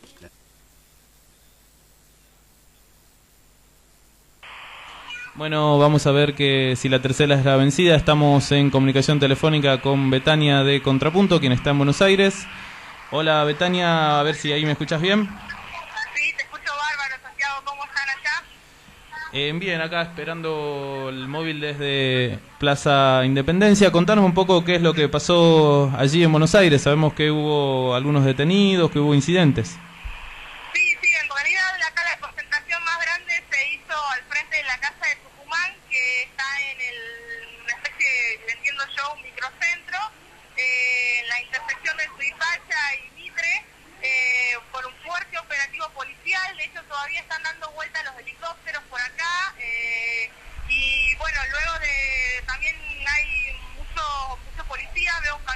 Bueno, vamos a ver que si la tercera es la vencida. Estamos en comunicación telefónica con Betania de Contrapunto, quien está en Buenos Aires. Hola Betania, a ver si ahí me escuchas bien. Sí, te escucho bárbaro, Santiago. ¿Cómo están allá? Bien, acá esperando el móvil desde Plaza Independencia. Contanos un poco qué es lo que pasó allí en Buenos Aires. Sabemos que hubo algunos detenidos, que hubo incidentes. Sí, en realidad acá la concentración más grande se hizo al frente de la Casa de Tucumán, que está en una especie, entiendo yo, un microcentro, en la intersección de Suipacha y Mitre, por un fuerte operativo policial. De hecho, todavía están dando vueltas los helicópteros por acá, y bueno, luego de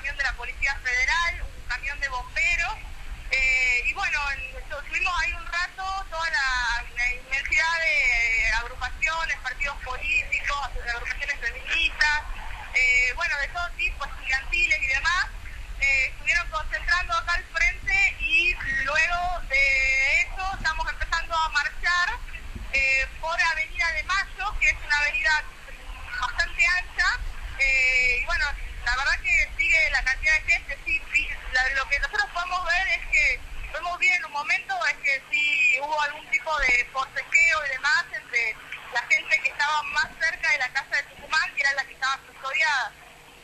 camión de la Policía Federal, un camión de bomberos, y bueno, estuvimos ahí un rato, toda la inmensidad de agrupaciones, partidos políticos, agrupaciones feministas, bueno, de todo tipo, estudiantiles y demás, estuvieron concentrando acá al frente y luego de eso estamos empezando a marchar por Avenida de Mayo, que es una avenida bastante ancha, y bueno, la verdad que sigue la cantidad de gente, sí, lo que nosotros podemos ver es que, podemos ver en un momento, es que sí hubo algún tipo de forcejeo y demás entre la gente que estaba más cerca de la casa de Tucumán, que era la que estaba custodiada.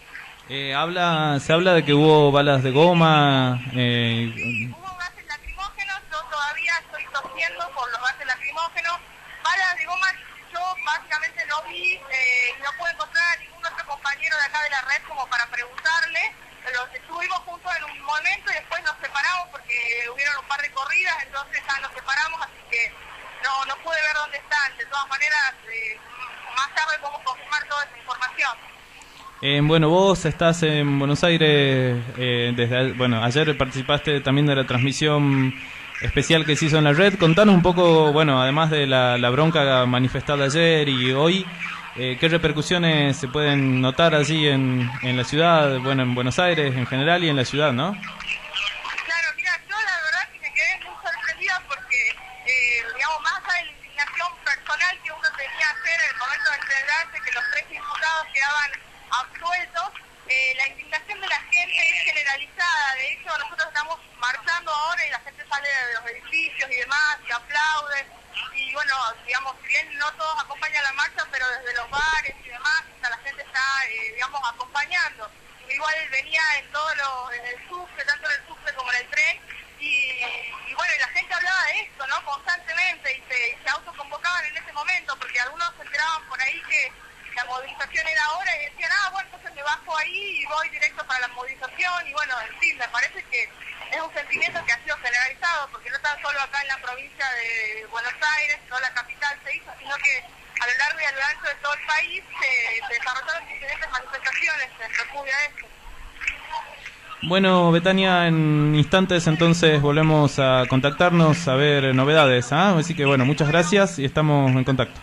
Se habla de que hubo balas de goma. Hubo gases lacrimógenos, yo todavía estoy tosiendo por los gases lacrimógenos. Balas de goma yo básicamente no vi, no pude encontrar a ningún otro compañero de acá de la red como para preguntarle. Los estuvimos juntos en un momento y después nos separamos porque hubieron un par de corridas, entonces ya nos separamos, así que no pude ver dónde están. De todas maneras, más tarde podemos confirmar toda esa información. Bueno, vos estás en Buenos Aires, ayer participaste también de la transmisión especial que se hizo en la red. Contanos un poco, bueno, además de la bronca manifestada ayer y hoy, ¿qué repercusiones se pueden notar allí en la ciudad, bueno, en Buenos Aires en general y en la ciudad, ¿no? Claro, mira, yo la verdad que me quedé muy sorprendida porque, digamos, más allá de la indignación personal que uno tenía hacer en el momento de enterarse que los 3 imputados quedaban absueltos, la indignación de la gente es generalizada. De hecho, nosotros estamos marchando ahora y la gente sale de los edificios y demás y aplaude, y bueno, digamos, si bien no todos acompañan la marcha, pero desde los bares y demás, la gente está, digamos, acompañando. Igual venía en el subte, tanto en el subte como en el tren, y bueno, y la gente hablaba de esto, ¿no?, constantemente, y se autoconvocaban en ese momento, porque algunos se enteraban por ahí que la movilización era ahora y decían, bueno, entonces me bajo ahí y voy directo para la movilización, y bueno, en fin, me parece que es un sentimiento que ha sido generalizado, porque no tan solo acá en la provincia de Buenos Aires, no la capital se hizo, sino que a lo largo y a lo ancho de todo el país se desarrollaron diferentes manifestaciones en repudio a esto. Bueno, Betania, en instantes entonces volvemos a contactarnos a ver novedades, así que bueno, muchas gracias y estamos en contacto.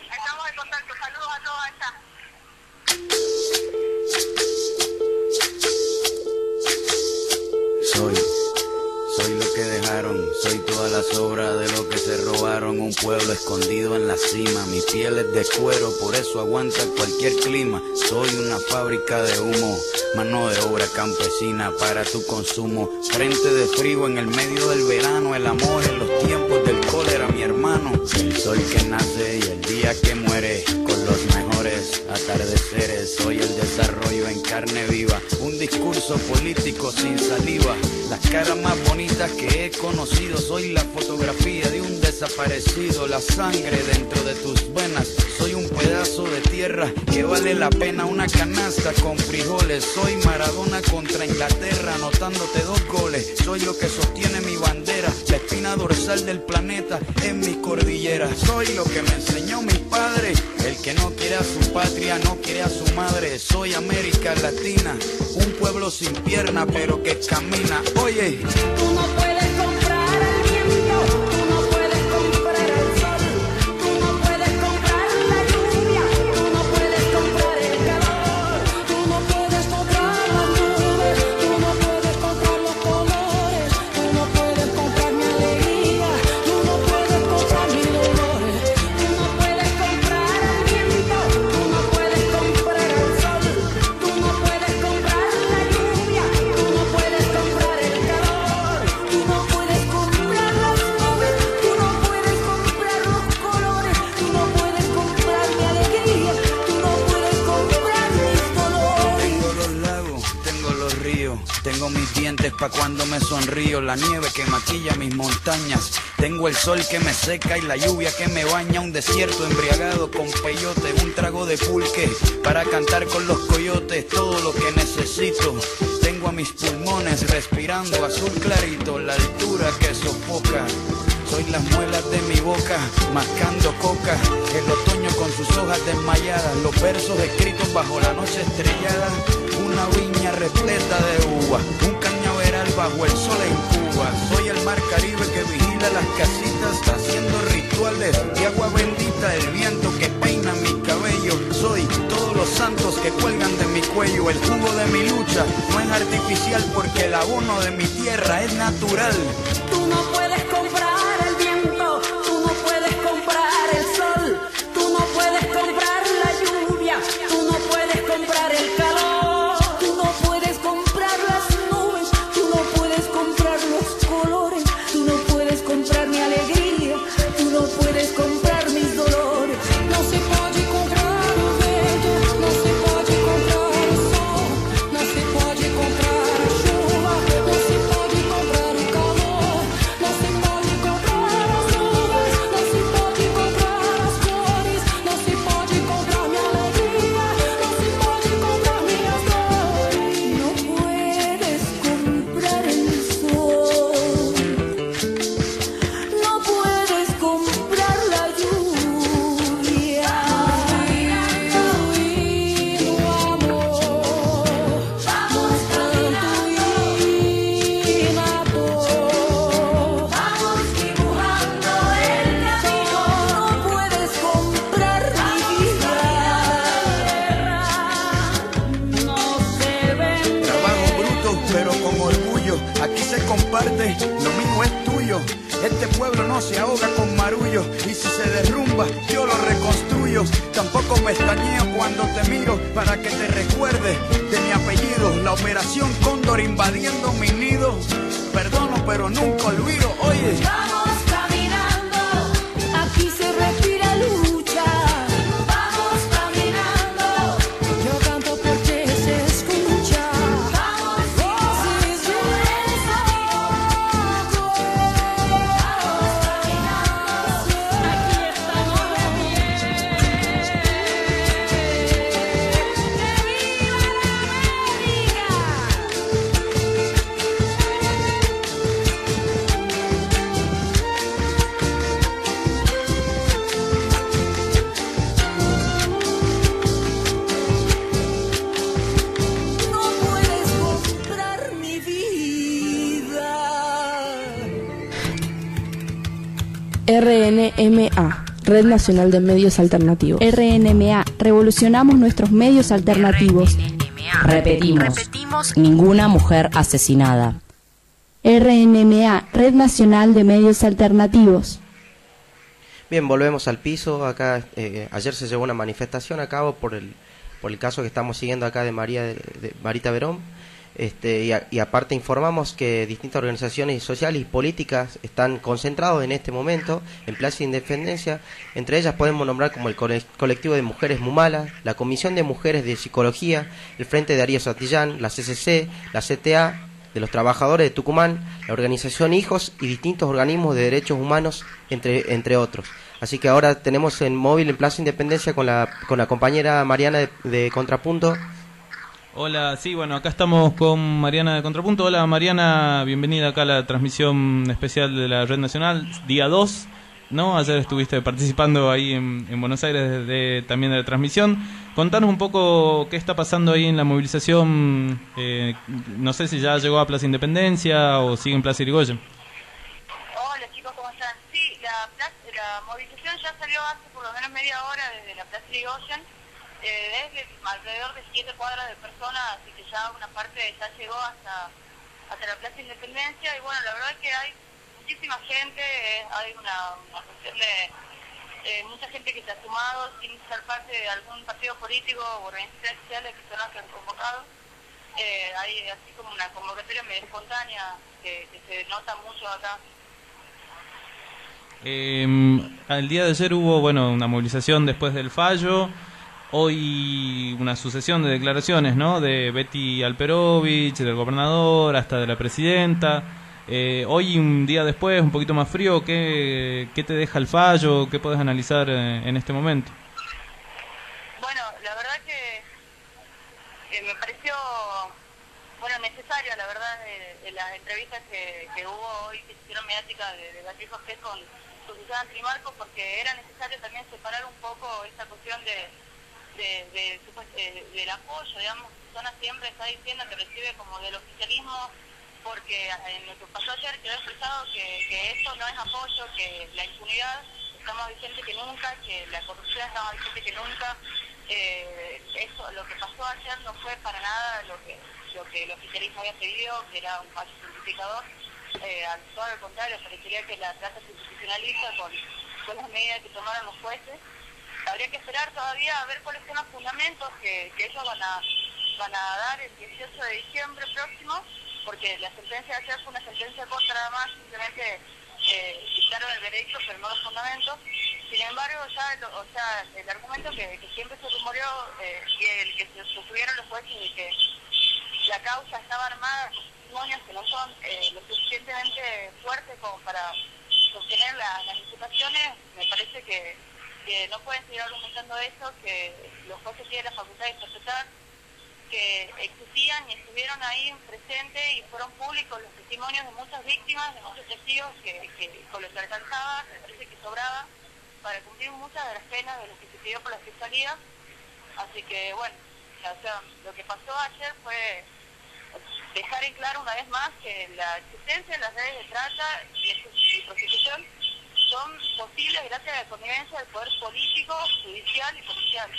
Soy lo que dejaron, soy toda la sobra de lo que se robaron. Un pueblo escondido en la cima, mi piel es de cuero, por eso aguanta cualquier clima. Soy una fábrica de humo, mano de obra campesina para tu consumo. Frente de frío en el medio del verano, el amor en los tiempos del cólera, mi hermano. El sol que nace y el día que muere, con los mejores atardeceres. Soy el desarrollo en carne viva, un discurso político sin saliva. Las caras más bonitas que he conocido, soy la fotografía de un desaparecido. La sangre dentro de tus venas, soy un pedazo de tierra que vale la pena una canasta con frijoles. Soy Maradona contra Inglaterra, anotándote 2 goles. Soy lo que sostiene mi bandera, la espina dorsal del planeta en mis cordilleras. Soy lo que me enseñó mi padre, el que no quiere a su patria, no quiere a su madre. Soy América Latina, un pueblo sin pierna pero que camina. Oye, tú no puedes comprar el viento, tú no puedes comprar el sol, tú no puedes comprar la lluvia, tú no puedes comprar el calor, tú no puedes comprar las nubes, tú no puedes comprar los colores, tú no puedes comprar mi alegría, tú no puedes comprar mis dolores, tú no puedes comprar el viento, tú no puedes comprar el sol, tú no puedes comprar la lluvia, tú no puedes comprar el calor, tú no puedes comprar las nubes, tú no puedes comprar los colores, tú no puedes comprar mi alegría, tú no puedes comprar mis dolores. tengo los lagos, tengo los ríos, tengo mis dientes pa' cuando me sonrío, la nieve que maquilla mis montañas, tengo el sol que me seca y la lluvia que me baña, un desierto embriagado con peyote, un trago de pulque para cantar con los coyotes, todo lo que necesito. Tengo a mis pulmones respirando azul clarito, la altura que sofoca. Soy las muelas de mi boca, mascando coca, el otoño con sus hojas desmayadas, los versos escritos bajo la noche estrellada, una viña repleta de uvas, un cañaveral bajo el sol en Cuba. Soy el mar Caribe que vigila las casitas, haciendo rituales de agua bendita, el viento que peina mi cabello. Soy todos los santos que cuelgan de mi cuello, el jugo de mi lucha no es artificial porque el abono de mi tierra es natural. Tú no puedes comprar el viento, tú no puedes comprar el sol, tú no puedes comprar la lluvia, tú no puedes comprar el calor, tú no puedes comprar las nubes, tú no puedes comprar los colores, tú no puedes comprar mi alegría, tú no puedes comprar mis dolores. No se pode comprar o vento, no se pode comprar o sol, no se pode comprar a chuva, no se pode comprar o calor, no se pode comprar as nuvens, não se pode comprar as cores, não se pode comprar minha alegria, não se pode comprar minhas dores. No puedes comprar el sol, no puedes comprar la lluvia. Fluindo amor, vamos cantando y na dor, vamos dibujando el camino. No puedes comprar mi vida, no se vende. Trabajo bruto pero con orgullo, aquí se comparte, lo mío es tuyo. Este pueblo no se ahoga con marullo, y si se derrumba yo lo reconstruyo. Tampoco pestañeo cuando te miro para que te recuerdes de mi apellido. La operación Cóndor invadiendo mi nido, perdono pero nunca olvido. Oye, Vamos caminando, aquí se respira lucha. Vamos caminando, yo canto porque se escucha. Vamos voces de desahogo. Vamos caminando, aquí estamos de pie. ¡Que viva la América! No puedes comprar mi vida. RNMA, Red Nacional de Medios Alternativos. RNMA, revolucionamos nuestros medios alternativos. Repetimos, ninguna mujer asesinada. RNMA, Red Nacional de Medios Alternativos. Bien, volvemos al piso. Acá ayer se llevó una manifestación a cabo por el caso que estamos siguiendo acá de Marita Verón. Y aparte informamos que distintas organizaciones sociales y políticas están concentrados en este momento en Plaza Independencia. Entre ellas podemos nombrar como el colectivo de mujeres Mumala, la Comisión de Mujeres de Psicología, el Frente de Darío Santillán, la CCC, la CTA de los Trabajadores de Tucumán, la organización Hijos y distintos organismos de derechos humanos, entre otros. Así que ahora tenemos en móvil en Plaza Independencia con la compañera Mariana de Contrapunto. Hola, sí, bueno, acá estamos con Mariana de Contrapunto. Hola Mariana, bienvenida acá a la transmisión especial de la Red Nacional, día 2, ¿no? Ayer estuviste participando ahí en Buenos Aires también de la transmisión. Contanos un poco qué está pasando ahí en la movilización, no sé si ya llegó a Plaza Independencia o sigue en Plaza Irigoyen. Hola chicos, ¿cómo están? Sí, la movilización ya salió hace por lo menos media hora desde la Plaza Irigoyen. Desde alrededor de 7 cuadras de personas, así que ya una parte ya llegó hasta la Plaza Independencia. Y bueno, la verdad es que hay muchísima gente, hay una cuestión de mucha gente que se ha sumado sin ser parte de algún partido político o organizaciones sociales que son las que han convocado. Hay así como una convocatoria medio espontánea que se nota mucho acá. El día de ayer hubo, bueno, una movilización después del fallo. Hoy una sucesión de declaraciones, ¿no? De Betty Alperovich, del gobernador, hasta de la presidenta. Hoy, un día después, un poquito más frío, ¿qué te deja el fallo? ¿Qué puedes analizar en este momento? Bueno, la verdad que me pareció necesaria, la verdad, de las entrevistas que hubo hoy, que se hicieron mediáticas de Beatriz José con exposición a Trimarco, porque era necesario también separar un poco esta cuestión del apoyo, digamos. Zona siempre está diciendo que recibe como del oficialismo, porque en lo que pasó ayer quedó expresado que eso no es apoyo, que la impunidad está más vigente que nunca, que la corrupción está más vigente que nunca. Eso, lo que pasó ayer no fue para nada lo que el oficialismo había pedido, que era un fallo simplificador. Todo al contrario, parecería que la trata se institucionaliza con las medidas que tomaron los jueces. Habría que esperar todavía a ver cuáles son los fundamentos que ellos van a dar el 18 de diciembre próximo, porque la sentencia de ayer fue una sentencia corta nada más, simplemente dictaron el veredicto pero no los fundamentos. Sin embargo, el argumento que siempre se rumoreó y el que se sostuvieron los jueces y que la causa estaba armada con testimonios que no son lo suficientemente fuertes como para sostener las imputaciones, me parece que no pueden seguir argumentando eso, que los jueces tienen la facultad de interpretar, que existían y estuvieron ahí presentes y fueron públicos los testimonios de muchas víctimas, de muchos testigos que con lo que alcanzaba, me parece que sobraba para cumplir muchas de las penas de lo que se pidió por la fiscalía. Así que bueno, o sea, lo que pasó ayer fue dejar en claro una vez más que la existencia de las redes de trata y prostitución son posibles gracias a la connivencia del poder político, judicial y policial.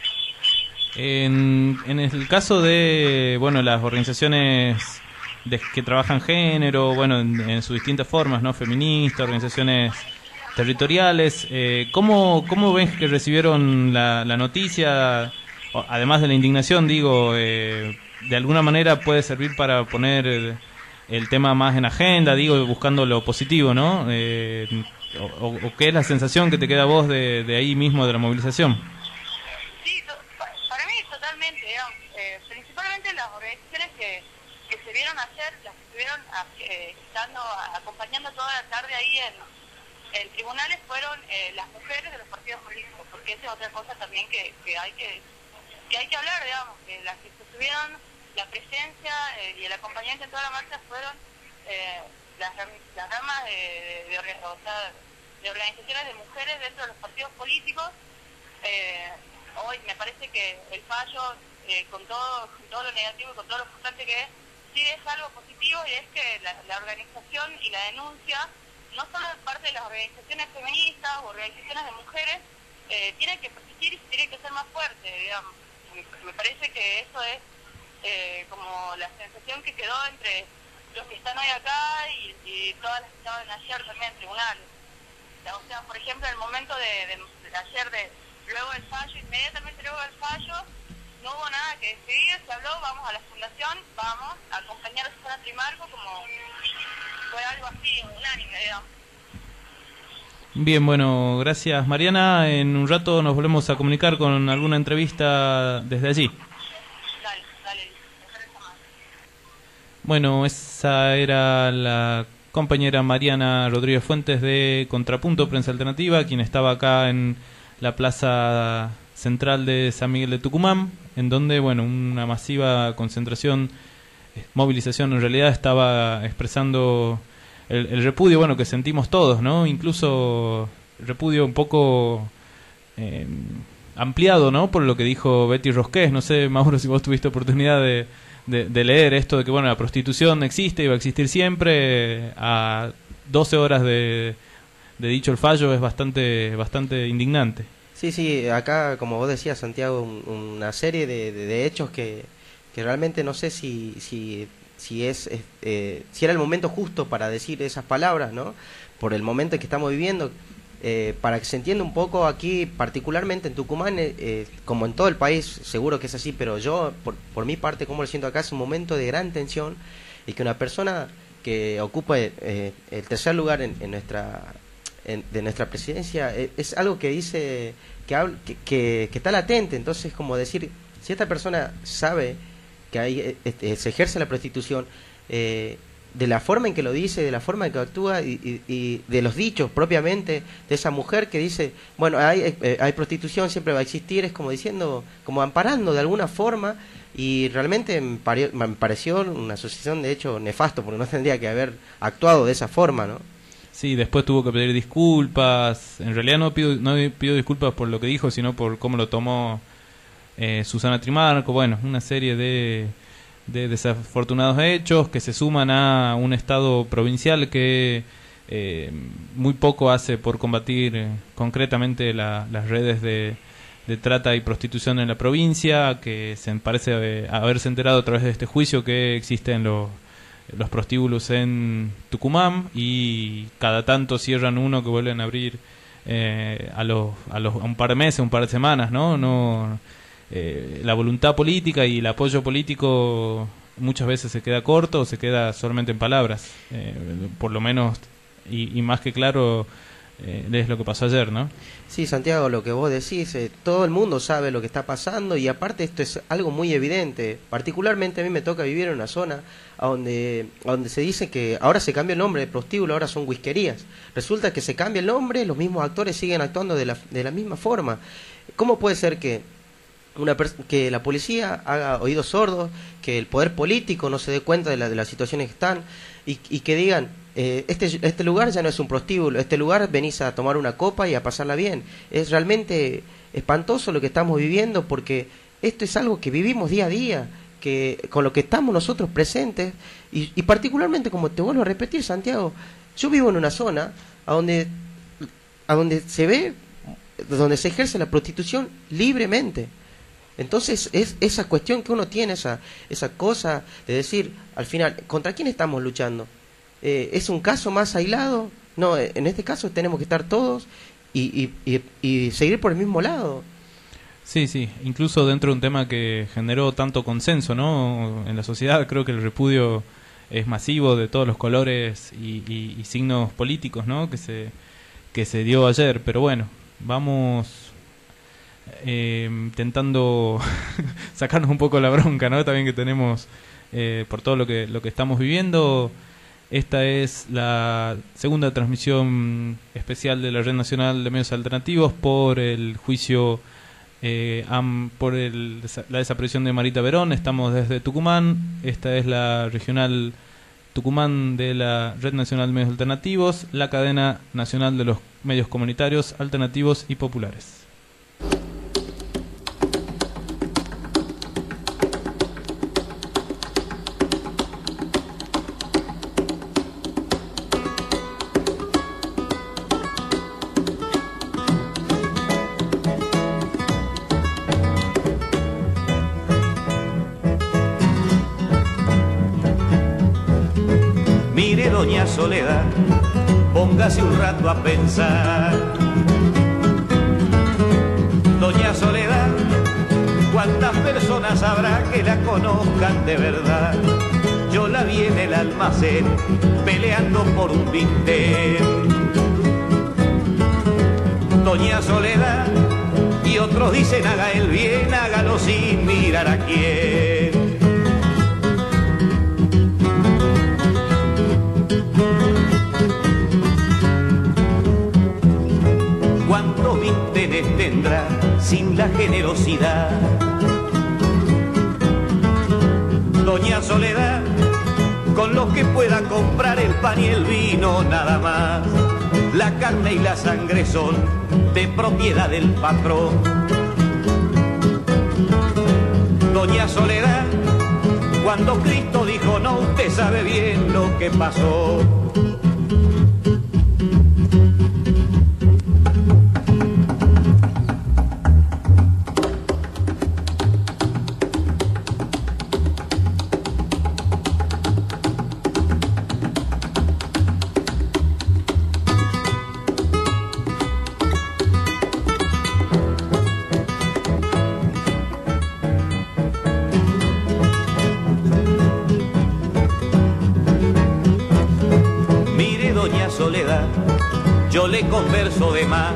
En el caso de las organizaciones que trabajan género, en sus distintas formas, ¿no? Feministas, organizaciones territoriales, ¿cómo ven que recibieron la noticia? Además de la indignación, digo, de alguna manera puede servir para poner el tema más en agenda, digo, buscando lo positivo, ¿no? O ¿qué es la sensación que te queda a vos de ahí mismo, de la movilización? Sí, para mí totalmente, digamos, principalmente las organizaciones que se vieron ayer, las que estuvieron acompañando toda la tarde ahí en tribunales, fueron las mujeres de los partidos políticos, porque esa es otra cosa también que hay que hablar, digamos, que las que tuvieron la presencia y el acompañamiento en toda la marcha fueron las ramas de organizaciones de mujeres dentro de los partidos políticos. Hoy me parece que el fallo, con todo lo negativo y con todo lo frustrante que es, sí es algo positivo, y es que la organización y la denuncia, no solo de parte de las organizaciones feministas o organizaciones de mujeres, tiene que persistir y tiene que ser más fuerte, digamos. Me parece que eso es como la sensación que quedó entre los que están hoy acá y todas las que estaban ayer también en tribunales. O sea, por ejemplo, en el momento de ayer, luego del fallo, inmediatamente luego del fallo, no hubo nada que decidir, se habló, vamos a la fundación, vamos a acompañar a Susana Trimarco, como fue algo así, unánime, digamos. Bien, bueno, gracias Mariana. En un rato nos volvemos a comunicar con alguna entrevista desde allí. Dale. Bueno, esa era la compañera Mariana Rodríguez Fuentes de Contrapunto Prensa Alternativa, quien estaba acá en la plaza central de San Miguel de Tucumán, en donde, una masiva concentración, movilización en realidad, estaba expresando el repudio, que sentimos todos, ¿no? Incluso repudio un poco ampliado, ¿no? Por lo que dijo Betty Rosqués. No sé, Mauro, si vos tuviste oportunidad de leer esto de que, la prostitución existe y va a existir siempre. A 12 horas de dicho el fallo es bastante indignante. Sí, acá, como vos decías, Santiago, una serie de hechos que realmente no sé si era el momento justo para decir esas palabras, ¿no? Por el momento en que estamos viviendo, para que se entienda un poco aquí, particularmente en Tucumán, como en todo el país, seguro que es así, pero yo, por mi parte, como lo siento acá, es un momento de gran tensión, y que una persona que ocupa el tercer lugar de nuestra presidencia es algo que dice que está latente. Entonces, como decir, si esta persona sabe que ahí se ejerce la prostitución, de la forma en que lo dice, de la forma en que actúa y de los dichos propiamente de esa mujer que dice, hay prostitución, siempre va a existir, es como diciendo, como amparando de alguna forma, y realmente me pareció una asociación de hecho nefasto, porque no tendría que haber actuado de esa forma, ¿no? Sí, después tuvo que pedir disculpas. En realidad no pidió disculpas por lo que dijo, sino por cómo lo tomó Susana Trimarco. Bueno, una serie de desafortunados hechos que se suman a un Estado provincial que muy poco hace por combatir concretamente las redes de trata y prostitución en la provincia, que se parece haberse enterado a través de este juicio que existen los prostíbulos en Tucumán, y cada tanto cierran uno que vuelven a abrir a un par de meses, un par de semanas, ¿no? La voluntad política y el apoyo político muchas veces se queda corto o se queda solamente en palabras, por lo menos, y más que claro es lo que pasó ayer, ¿no? Sí, Santiago, lo que vos decís, todo el mundo sabe lo que está pasando, y aparte esto es algo muy evidente. Particularmente a mí me toca vivir en una zona donde se dice que ahora se cambia el nombre de prostíbulo, ahora son whiskerías. Resulta que se cambia el nombre, los mismos actores siguen actuando de la misma forma. ¿Cómo puede ser que la policía haga oídos sordos, que el poder político no se dé cuenta de las situaciones que están, y que digan, este lugar ya no es un prostíbulo, este lugar venís a tomar una copa y a pasarla bien? Es realmente espantoso lo que estamos viviendo, porque esto es algo que vivimos día a día, que con lo que estamos nosotros presentes, y particularmente, como te vuelvo a repetir, Santiago, yo vivo en una zona a donde se ejerce la prostitución libremente. Entonces es esa cuestión que uno tiene, esa cosa de decir, al final, ¿contra quién estamos luchando? ¿Es un caso más aislado? No, en este caso tenemos que estar todos y seguir por el mismo lado. Sí, incluso dentro de un tema que generó tanto consenso, ¿no? En la sociedad, creo que el repudio es masivo, de todos los colores y signos políticos, ¿no? Que se dio ayer. Pero bueno, vamos intentando sacarnos un poco la bronca, ¿no? También que tenemos por todo lo que estamos viviendo. Esta es la segunda transmisión especial de la Red Nacional de Medios Alternativos por el juicio por la desaparición de Marita Verón. Estamos desde Tucumán. Esta es la regional Tucumán de la Red Nacional de Medios Alternativos, la cadena nacional de los medios comunitarios, alternativos y populares. Mire, doña Soledad, póngase un rato a pensar. Doña Soledad, ¿cuántas personas habrá que la conozcan de verdad? Yo la vi en el almacén, peleando por un bistec. Doña Soledad, y otros dicen haga el bien, hágalo sin mirar a quién. ¿Cuántos vínteres tendrá sin la generosidad? Doña Soledad, con lo que pueda comprar el pan y el vino nada más. La carne y la sangre son de propiedad del patrón. Doña Soledad, cuando Cristo dijo no, usted sabe bien lo que pasó. Soledad, yo le converso de más.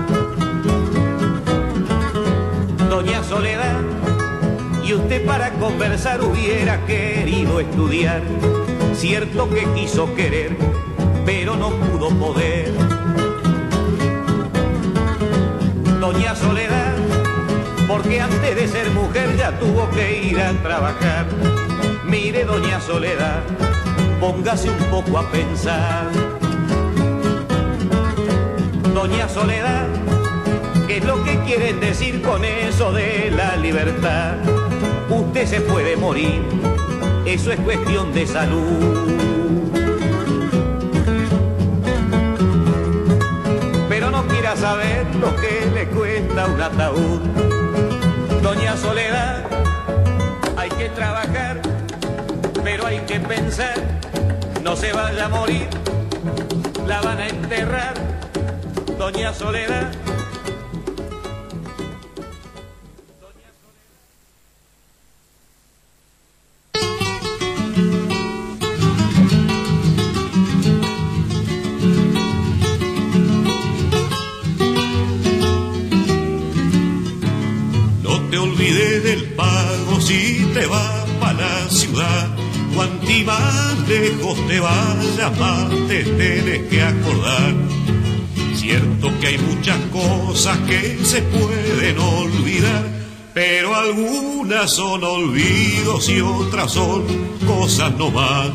Doña Soledad, y usted para conversar hubiera querido estudiar. Cierto que quiso querer, pero no pudo poder. Doña Soledad, porque antes de ser mujer ya tuvo que ir a trabajar. Mire, doña Soledad, póngase un poco a pensar. Doña Soledad, ¿qué es lo que quieren decir con eso de la libertad? Usted se puede morir, eso es cuestión de salud. Pero no quiera saber lo que le cuesta un ataúd. Doña Soledad, hay que trabajar, pero hay que pensar, no se vaya a morir, la van a enterrar. Doña Soledad. Del pago si te vas para la ciudad, cuanti más lejos te vayas más te tienes que acordar. Cierto que hay muchas cosas que se pueden olvidar, pero algunas son olvidos y otras son cosas no más.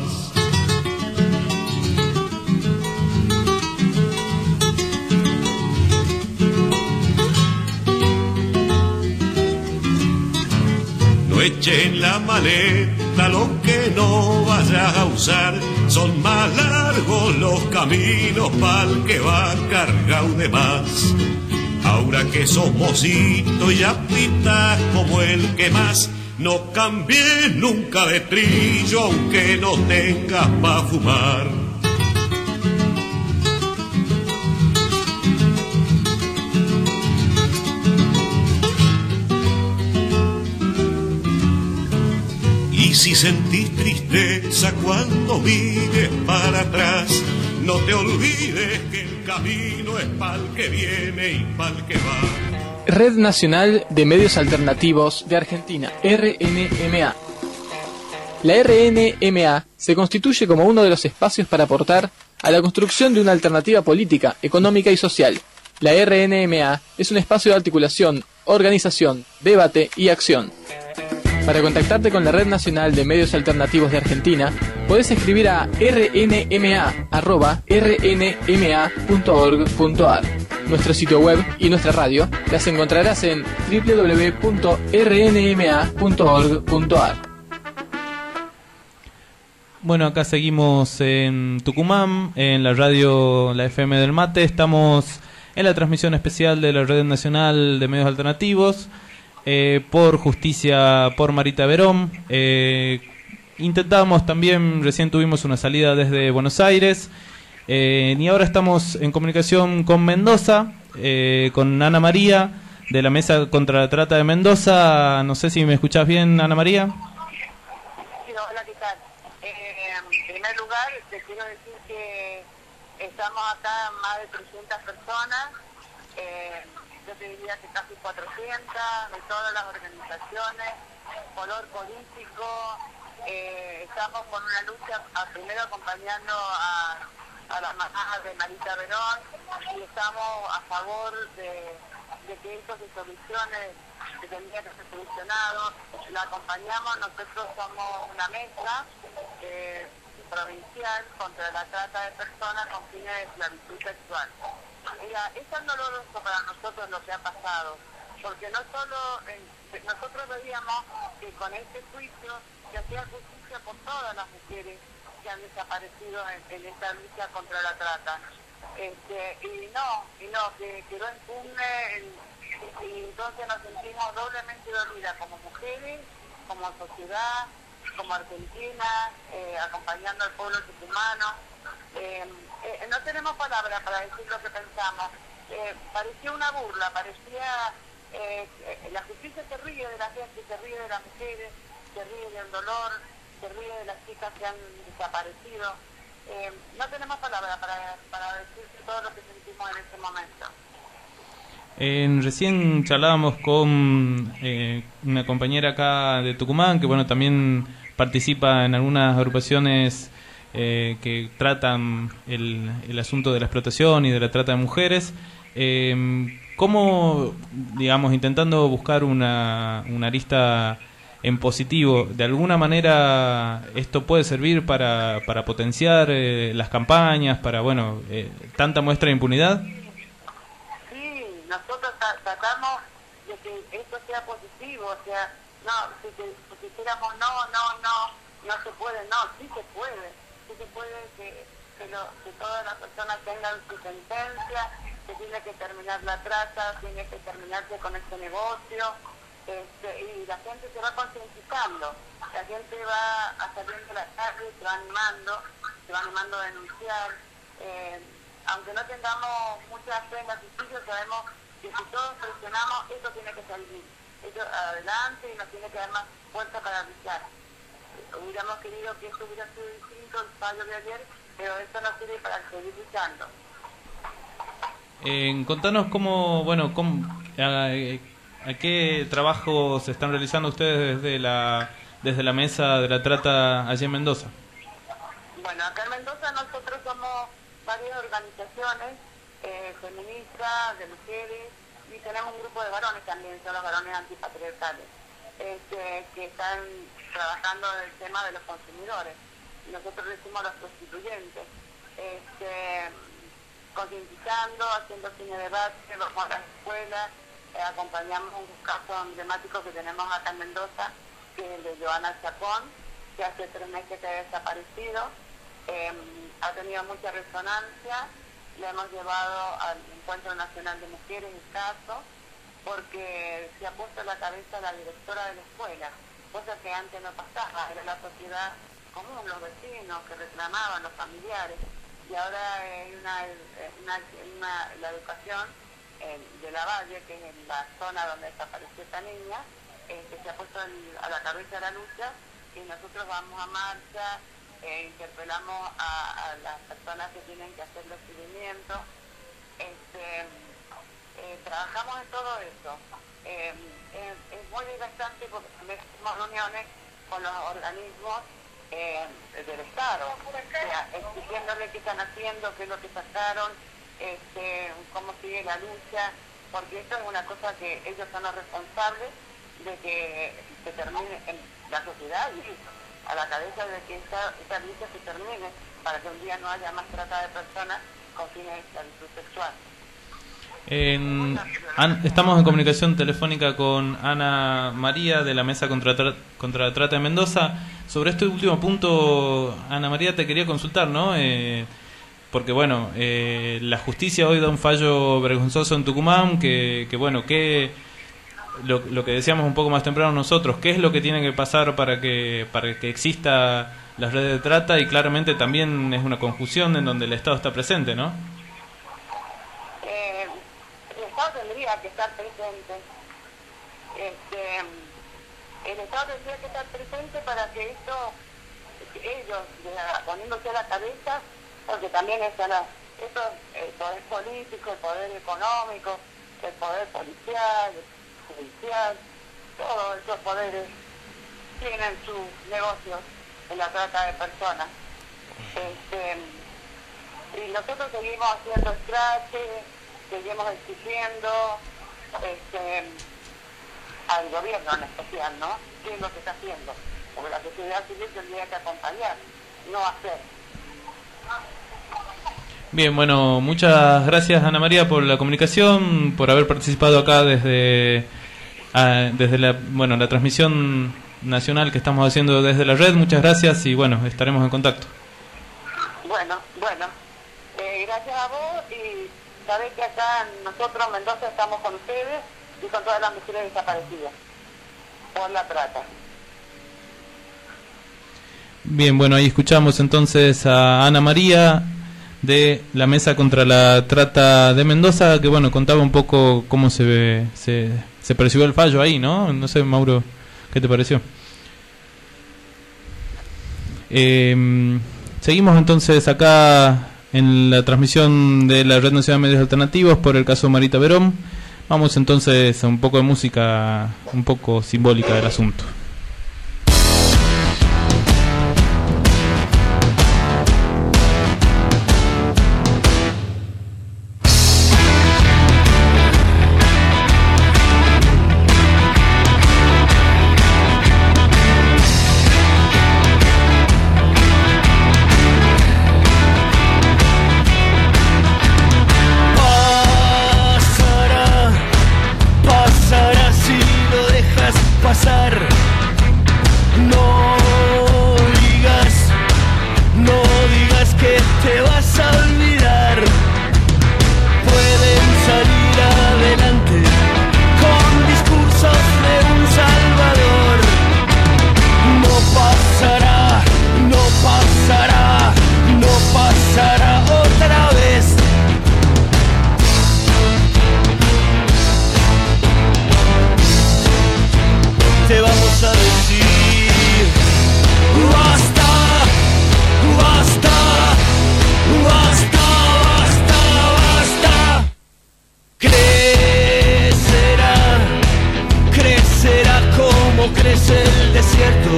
Eche en la maleta lo que no vayas a usar, son más largos los caminos pa'l que va cargado de más. Ahora que sos mocito y apitas como el que más, no cambies nunca de trillo aunque no tengas pa' fumar. Y si sentís tristeza cuando mires para atrás, no te olvides que el camino es pa'l que viene y pa'l que va. Red Nacional de Medios Alternativos de Argentina, RNMA. La RNMA se constituye como uno de los espacios para aportar a la construcción de una alternativa política, económica y social. La RNMA es un espacio de articulación, organización, debate y acción. Para contactarte con la Red Nacional de Medios Alternativos de Argentina, podés escribir a rnma@rnma.org.ar. Nuestro sitio web y nuestra radio las encontrarás en www.rnma.org.ar. Bueno, acá seguimos en Tucumán, en la radio, la FM del Mate. Estamos en la transmisión especial de la Red Nacional de Medios Alternativos. Por Justicia por Marita Verón. Intentamos también, recién tuvimos una salida desde Buenos Aires, y ahora estamos en comunicación con Mendoza, con Ana María de la Mesa contra la Trata de Mendoza. No sé si me escuchás bien, Ana María. Sí, hola, ¿qué tal? En primer lugar, te quiero decir que estamos acá más de 300 personas. Yo te diría que casi 400 de todas las organizaciones, color político. Estamos con una lucha, primero acompañando a la mamá de Marita Verón, y estamos a favor de que esto se solucione, que tendría que ser solucionado. La acompañamos, nosotros somos una mesa provincial contra la trata de personas con fines de esclavitud sexual. Mira, es tan doloroso para nosotros lo que ha pasado, porque no solo nosotros veíamos que con este juicio se hacía justicia por todas las mujeres que han desaparecido en esta lucha contra la trata. Y no, que quedó impune, y entonces nos sentimos doblemente dolidas como mujeres, como sociedad, como Argentina, acompañando al pueblo tucumano. No tenemos palabras para decir lo que pensamos. Parecía una burla, parecía la justicia se ríe de la gente, se ríe de las mujeres, se ríe del dolor, se ríe de las chicas que han desaparecido. No tenemos palabras para decir todo lo que sentimos en este momento. Recién charlábamos con una compañera acá de Tucumán que bueno también participa en algunas agrupaciones que tratan el asunto de la explotación y de la trata de mujeres. ¿Cómo, digamos, intentando buscar una arista en positivo, de alguna manera esto puede servir para potenciar las campañas, para, bueno, tanta muestra de impunidad? tratamos de que esto sea positivo, o sea, no, si dijéramos no se puede, no, sí se puede que todas las personas tengan su sentencia, que tiene que terminar la trata, tiene que terminarse con este negocio, y la gente se va concientizando, la gente va saliendo a la calle, se va animando a denunciar, aunque no tengamos mucha fe en la justicia, sabemos que si todos presionamos, esto tiene que salir adelante y nos tiene que dar más fuerza para luchar. Hubiéramos querido que esto hubiera sido distinto el fallo de ayer, pero esto nos sirve para seguir luchando. Contanos a qué trabajos se están realizando ustedes desde la mesa de la trata allí en Mendoza. Bueno, acá en Mendoza nosotros somos varias organizaciones feministas, de mujeres, y tenemos un grupo de varones también, son los varones antipatriarcales, que están trabajando en el tema de los consumidores. Nosotros le decimos a los prostituyentes, concientizando, haciendo cine de debate, vamos a las escuelas, acompañamos un caso emblemático que tenemos acá en Mendoza, que es el de Joana Chacón, que hace 3 meses que ha desaparecido. Ha tenido mucha resonancia, le hemos llevado al Encuentro Nacional de Mujeres el caso, porque se ha puesto en la cabeza la directora de la escuela, cosa que antes no pasaba, era la sociedad común, los vecinos que reclamaban, los familiares, y ahora hay la educación de la Valle, que es en la zona donde desapareció esta niña, que se ha puesto a la cabeza de la lucha, y nosotros vamos a marcha, interpelamos a las personas que tienen que hacer los seguimientos, trabajamos en todo eso. Es muy desgastante porque también hacemos reuniones con los organismos del Estado, exigiéndole qué están haciendo, qué es lo que sacaron, cómo sigue la lucha, porque esto es una cosa que ellos son los responsables de que se termine en la sociedad, y a la cabeza de que esta lucha se termine, para que un día no haya más trata de personas con fines de esclavitud sexual. Estamos en comunicación telefónica con Ana María de la Mesa contra la Trata de Mendoza. Sobre este último punto, Ana María, te quería consultar, ¿no? Porque bueno, la justicia hoy da un fallo vergonzoso en Tucumán, lo que decíamos un poco más temprano nosotros, ¿qué es lo que tiene que pasar para que exista las redes de trata? Y claramente también es una confusión en donde el Estado está presente, ¿no? El Estado tendría que estar presente. El Estado tendría que estar presente para que ellos, poniéndose a la cabeza, porque también están el poder político, el poder económico, el poder policial, judicial, todos esos poderes tienen sus negocios en la trata de personas. Y nosotros seguimos haciendo scratches, seguimos exigiendo al gobierno en especial, ¿no? ¿Qué es lo que está haciendo? Porque la sociedad civil tendría que acompañar, no hacer. Bien, bueno, muchas gracias Ana María por la comunicación, por haber participado acá desde la transmisión nacional que estamos haciendo desde la red. Muchas gracias y bueno, estaremos en contacto. Bueno, gracias a vos, y sabés que acá nosotros en Mendoza estamos con ustedes y con todas las mujeres desaparecidas por la trata. Bien, bueno, ahí escuchamos entonces a Ana María de la Mesa contra la Trata de Mendoza, que bueno, contaba un poco cómo se percibió el fallo ahí, ¿no? No sé, Mauro, ¿qué te pareció? Seguimos entonces acá en la transmisión de la Red Nacional de Medios Alternativos por el caso Marita Verón. Vamos entonces a un poco de música un poco simbólica del asunto. te vamos a decir: basta, basta, basta, basta, basta. Crecerá, crecerá como crece el desierto.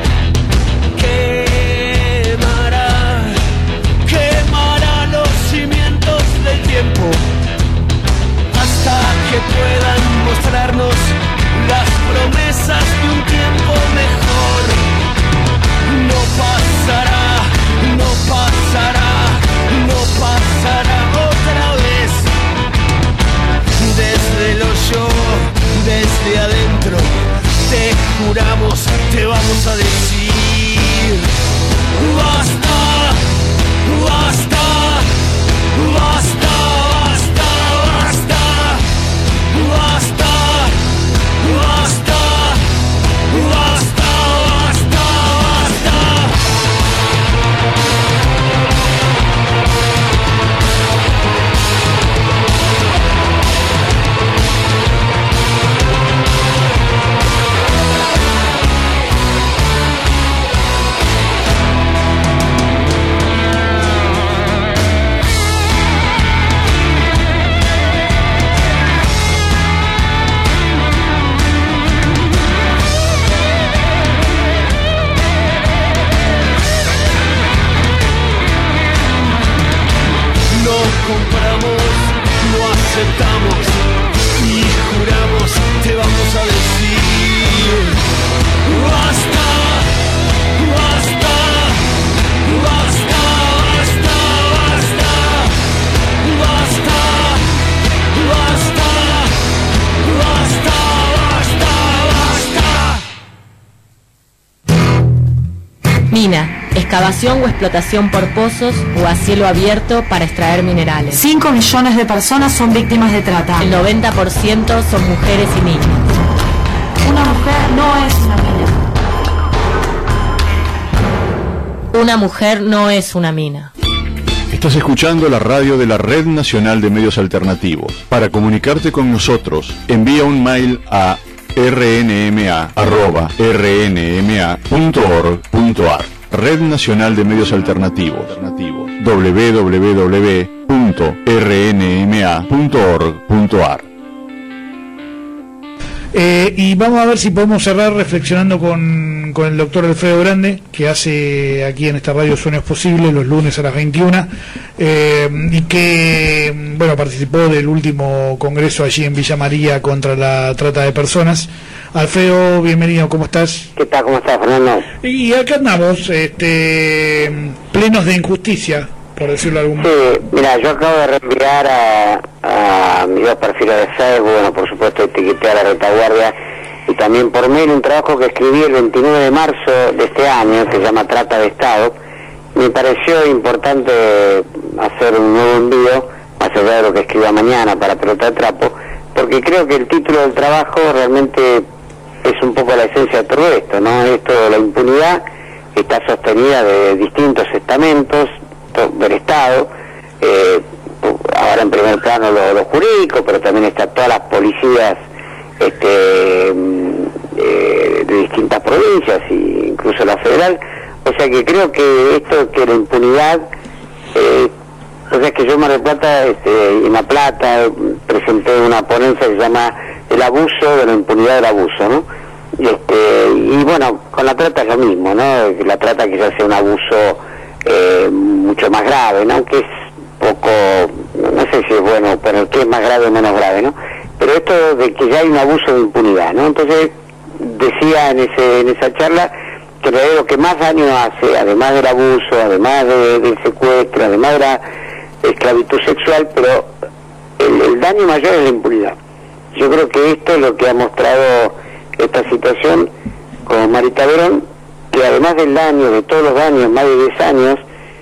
Quemará, quemará los cimientos del tiempo, hasta que puedan mostrarnos las promesas de un tiempo mejor. No pasará, no pasará, no pasará otra vez. Desde el hoyo, desde adentro, te juramos, te vamos a decir: basta, basta, basta, basta, basta, basta, basta, basta, basta, basta. No compramos, no aceptamos y juramos, te vamos a decir: basta, basta, basta, basta, basta, basta, basta, basta, basta, basta. Mina, excavación o explotación por pozos o a cielo abierto para extraer minerales. 5 millones de personas son víctimas de trata. El 90% son mujeres y niños. Una mujer no es una mina. Una mujer no es una mina. Estás escuchando la radio de la Red Nacional de Medios Alternativos. Para comunicarte con nosotros, envía un mail a rnma@rnma.org.ar. Red Nacional de Medios Alternativos. www.rnma.org.ar. Y vamos a ver si podemos cerrar reflexionando con el doctor Alfredo Grande, que hace aquí en esta radio Sueños Posibles los lunes a las 21, y que bueno, participó del último congreso allí en Villa María contra la trata de personas. Alfredo, bienvenido, ¿cómo estás? ¿Qué tal? ¿Cómo estás, Fernando? Y acá andamos, plenos de injusticia, por decirlo de algún modo. Sí, mira, yo acabo de reenviar a mis dos perfiles de Facebook, bueno, por supuesto etiqueté a la Retaguardia, y también por mail un trabajo que escribí el 29 de marzo de este año, que se llama Trata de Estado. Me pareció importante hacer un nuevo envío, más allá de lo que escriba mañana para Pelota de Trapo, porque creo que el título del trabajo realmente es un poco la esencia de todo esto, ¿no? Esto de la impunidad está sostenida de distintos estamentos del Estado, ahora en primer plano lo jurídico, pero también están todas las policías de distintas provincias e incluso la federal. O sea que creo que esto, que la impunidad, o sea que yo en Mar del Plata, en La Plata, presenté una ponencia que se llama El abuso de la impunidad del abuso, ¿no? Y bueno, con la trata es lo mismo, ¿no? La trata quizás sea un abuso mucho más grave, ¿no? Que es poco, no sé si es bueno, pero que es más grave o menos grave, ¿no? Pero esto de que ya hay un abuso de impunidad, ¿no? Entonces decía en esa charla que en realidad lo que más daño hace, además del abuso, además del secuestro, además de la esclavitud sexual, pero el daño mayor es la impunidad. Yo creo que esto es lo que ha mostrado esta situación con Marita Verón, que además del daño, de todos los daños, más de 10 años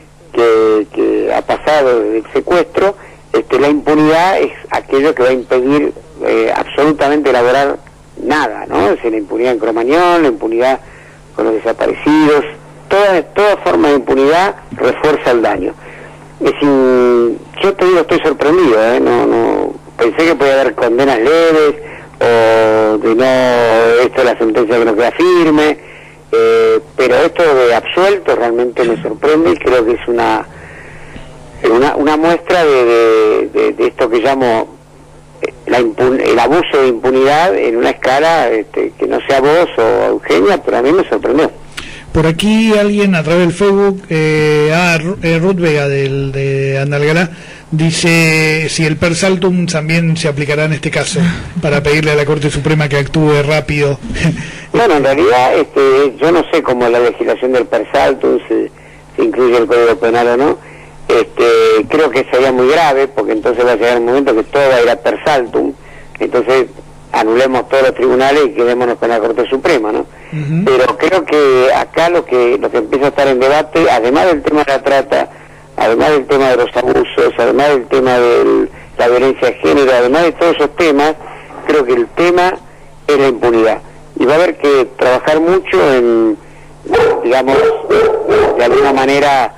que ha pasado desde el secuestro, la impunidad es aquello que va a impedir absolutamente elaborar nada, ¿no? Es decir, la impunidad en Cromañón, la impunidad con los desaparecidos, toda forma de impunidad refuerza el daño. Es decir, yo te digo, estoy sorprendido, no pensé que podía haber condenas leves o de no, esto es la sentencia que no queda firme, pero esto de absuelto realmente me sorprende y creo que es una muestra de esto que llamo el abuso de impunidad en una escala que no sea vos o Eugenia, pero a mí me sorprendió. Por aquí alguien a través del Facebook, Ruth Vega de Andalgalá, dice si el per saltum también se aplicará en este caso para pedirle a la Corte Suprema que actúe rápido. Bueno, en realidad yo no sé cómo la legislación del per saltum si incluye el Código Penal o no. Creo que sería muy grave, porque entonces va a llegar un momento que todo va a ir a per saltum, entonces anulemos todos los tribunales y quedémonos con la Corte Suprema, ¿no? Pero creo que acá lo que empieza a estar en debate, además del tema de la trata, además del tema de los abusos, además del tema de la violencia de género, además de todos esos temas, creo que el tema es la impunidad. Y va a haber que trabajar mucho en, digamos, de alguna manera,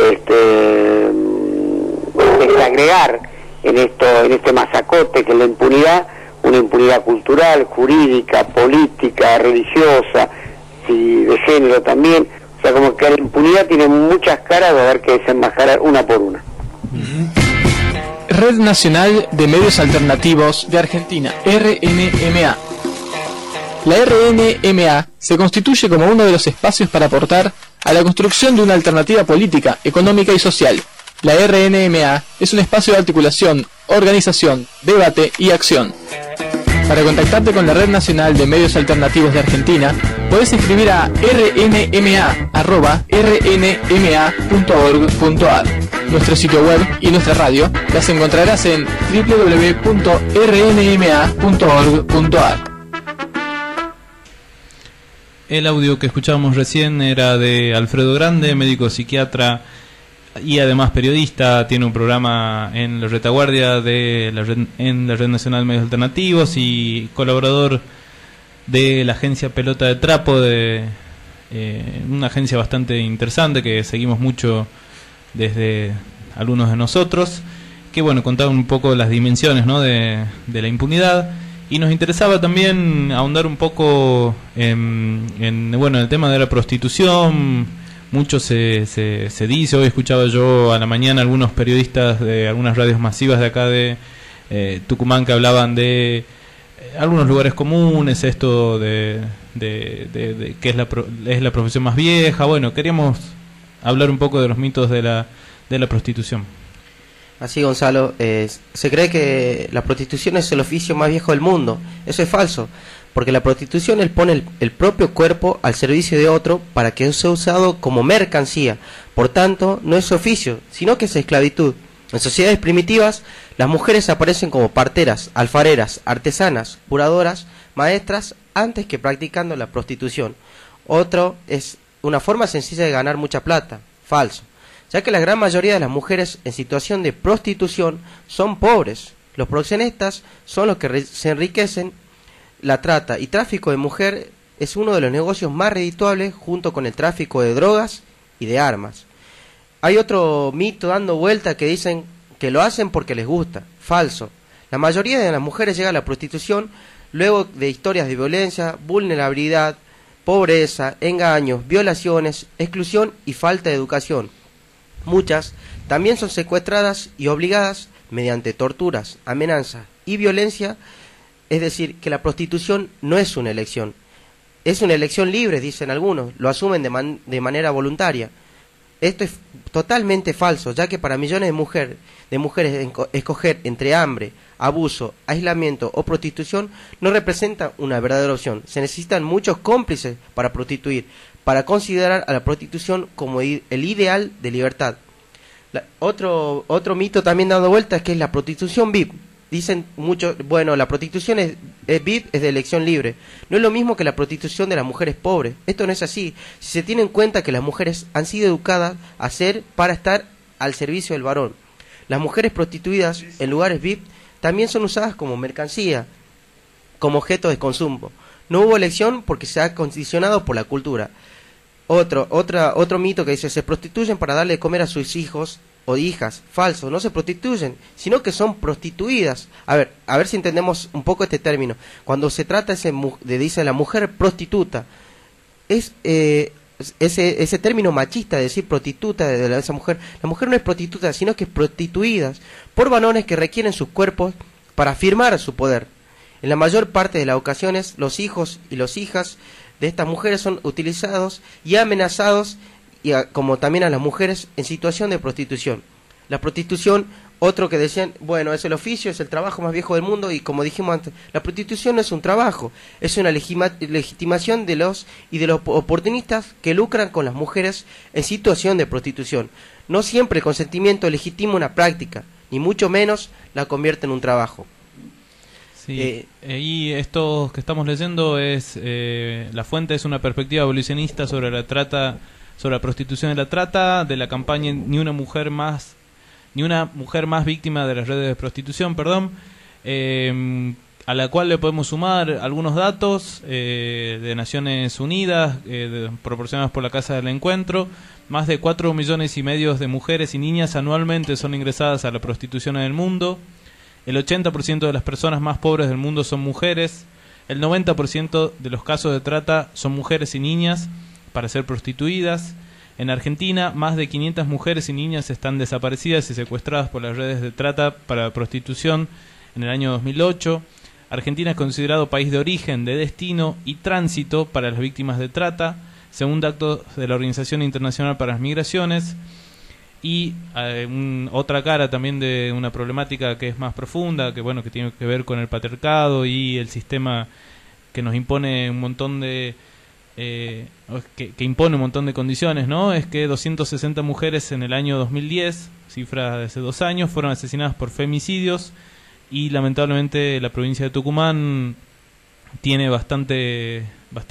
desagregar en este masacote que es la impunidad, una impunidad cultural, jurídica, política, religiosa, de género también. O sea, como que la impunidad tiene muchas caras, va a haber que desenmascarar una por una. Red Nacional de Medios Alternativos de Argentina, RNMA. La RNMA se constituye como uno de los espacios para aportar a la construcción de una alternativa política, económica y social. La RNMA es un espacio de articulación, organización, debate y acción. Para contactarte con la Red Nacional de Medios Alternativos de Argentina, podés escribir a rnma@rnma.org.ar. Nuestro sitio web y nuestra radio las encontrarás en www.rnma.org.ar. El audio que escuchábamos recién era de Alfredo Grande, médico psiquiatra y además periodista. Tiene un programa en la retaguardia en la Red Nacional de Medios Alternativos y colaborador de la agencia Pelota de Trapo, una agencia bastante interesante que seguimos mucho desde algunos de nosotros, que bueno, contaba un poco las dimensiones, ¿no?, de la impunidad. Y nos interesaba también ahondar un poco en el tema de la prostitución. Mucho se dice, hoy escuchaba yo a la mañana algunos periodistas de algunas radios masivas de acá de Tucumán que hablaban de algunos lugares comunes, esto de que es la profesión más vieja. Bueno, queríamos hablar un poco de los mitos de la prostitución. Así, Gonzalo, se cree que la prostitución es el oficio más viejo del mundo. Eso es falso, porque la prostitución pone el propio cuerpo al servicio de otro para que sea usado como mercancía. Por tanto, no es oficio, sino que es esclavitud. En sociedades primitivas, las mujeres aparecen como parteras, alfareras, artesanas, curadoras, maestras, antes que practicando la prostitución. Otro es una forma sencilla de ganar mucha plata. Falso, ya que la gran mayoría de las mujeres en situación de prostitución son pobres. Los proxenetas son los que se enriquecen. La trata y tráfico de mujer es uno de los negocios más redituables junto con el tráfico de drogas y de armas. Hay otro mito dando vuelta que dicen que lo hacen porque les gusta. Falso. La mayoría de las mujeres llega a la prostitución luego de historias de violencia, vulnerabilidad, pobreza, engaños, violaciones, exclusión y falta de educación. Muchas también son secuestradas y obligadas mediante torturas, amenazas y violencia. Es decir, que la prostitución no es una elección. Es una elección libre, dicen algunos, lo asumen de manera voluntaria. Esto es totalmente falso, ya que para millones de mujeres escoger entre hambre, abuso, aislamiento o prostitución no representa una verdadera opción. Se necesitan muchos cómplices para prostituir, para considerar a la prostitución como el ideal de libertad. Otro mito también dando vuelta es que es la prostitución VIP. Dicen mucho, bueno, la prostitución es VIP, es de elección libre. No es lo mismo que la prostitución de las mujeres pobres. Esto no es así. Si se tiene en cuenta que las mujeres han sido educadas a ser para estar al servicio del varón. Las mujeres prostituidas en lugares VIP también son usadas como mercancía, como objeto de consumo. No hubo elección porque se ha condicionado por la cultura. Otro mito que dice, se prostituyen para darle de comer a sus hijos o hijas, falso, no se prostituyen, sino que son prostituidas. A ver si entendemos un poco este término. Cuando se trata dice la mujer prostituta, es ese término machista de decir prostituta de esa mujer. La mujer no es prostituta, sino que es prostituidas por varones que requieren sus cuerpos para afirmar su poder. En la mayor parte de las ocasiones, los hijos y las hijas de estas mujeres son utilizados y amenazados, como también a las mujeres en situación de prostitución. La prostitución, otro que decían, bueno, es el oficio, es el trabajo más viejo del mundo, y como dijimos antes, la prostitución no es un trabajo, es una legitimación de los oportunistas que lucran con las mujeres en situación de prostitución. No siempre el consentimiento legitima una práctica, ni mucho menos la convierte en un trabajo. Sí, y esto que estamos leyendo es, la fuente es una perspectiva abolicionista sobre la trata, sobre la prostitución y la trata, de la campaña Ni una mujer más víctima de las redes de prostitución, a la cual le podemos sumar algunos datos de Naciones Unidas, proporcionados por la Casa del Encuentro. Más de 4,5 millones de mujeres y niñas anualmente son ingresadas a la prostitución en el mundo. El 80% de las personas más pobres del mundo son mujeres. El 90% de los casos de trata son mujeres y niñas para ser prostituidas. En Argentina, más de 500 mujeres y niñas están desaparecidas y secuestradas por las redes de trata para prostitución en el año 2008. Argentina es considerado país de origen, de destino y tránsito para las víctimas de trata, según datos de la Organización Internacional para las Migraciones. Y otra cara también de una problemática que es más profunda, que tiene que ver con el patriarcado y el sistema que nos impone un montón de que impone un montón de condiciones, ¿no? Es que 260 mujeres en el año 2010, cifra de hace 2 años, fueron asesinadas por femicidios, y lamentablemente la provincia de Tucumán tiene bastante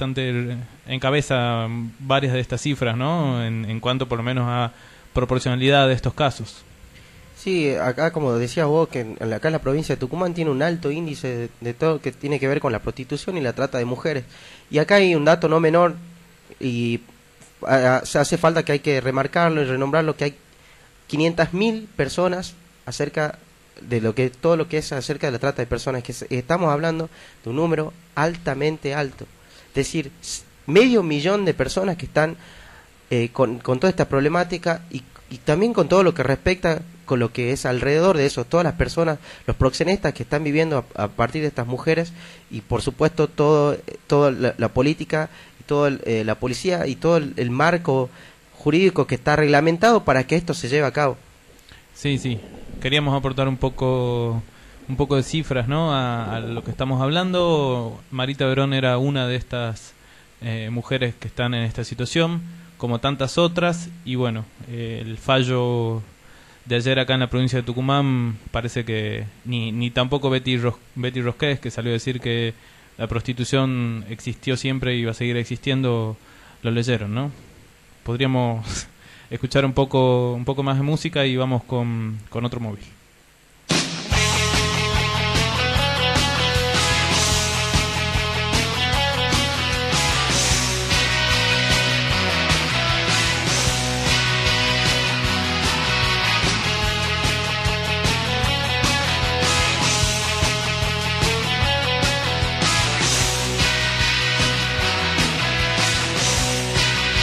encabeza varias de estas cifras, ¿no? En cuanto por lo menos a proporcionalidad de estos casos. Sí, acá como decías vos, que acá la provincia de Tucumán tiene un alto índice de todo que tiene que ver con la prostitución y la trata de mujeres. Y acá hay un dato no menor, y se hace falta que hay que remarcarlo y renombrarlo, que hay 500.000 personas acerca de todo lo que es acerca de la trata de personas, que estamos hablando de un número altamente alto. Es decir, 500.000 de personas que están con toda esta problemática, y también con todo lo que respecta con lo que es alrededor de eso, todas las personas, los proxenetas que están viviendo a partir de estas mujeres, y por supuesto toda la política y toda la policía y todo el marco jurídico que está reglamentado para que esto se lleve a cabo. Sí, queríamos aportar un poco de cifras, ¿no? a lo que estamos hablando. Marita Verón era una de estas mujeres que están en esta situación, como tantas otras, y bueno, el fallo de ayer acá en la provincia de Tucumán parece que ni tampoco Betty Rosqués, que salió a decir que la prostitución existió siempre y va a seguir existiendo, lo leyeron, ¿no? Podríamos escuchar un poco más de música y vamos con otro móvil.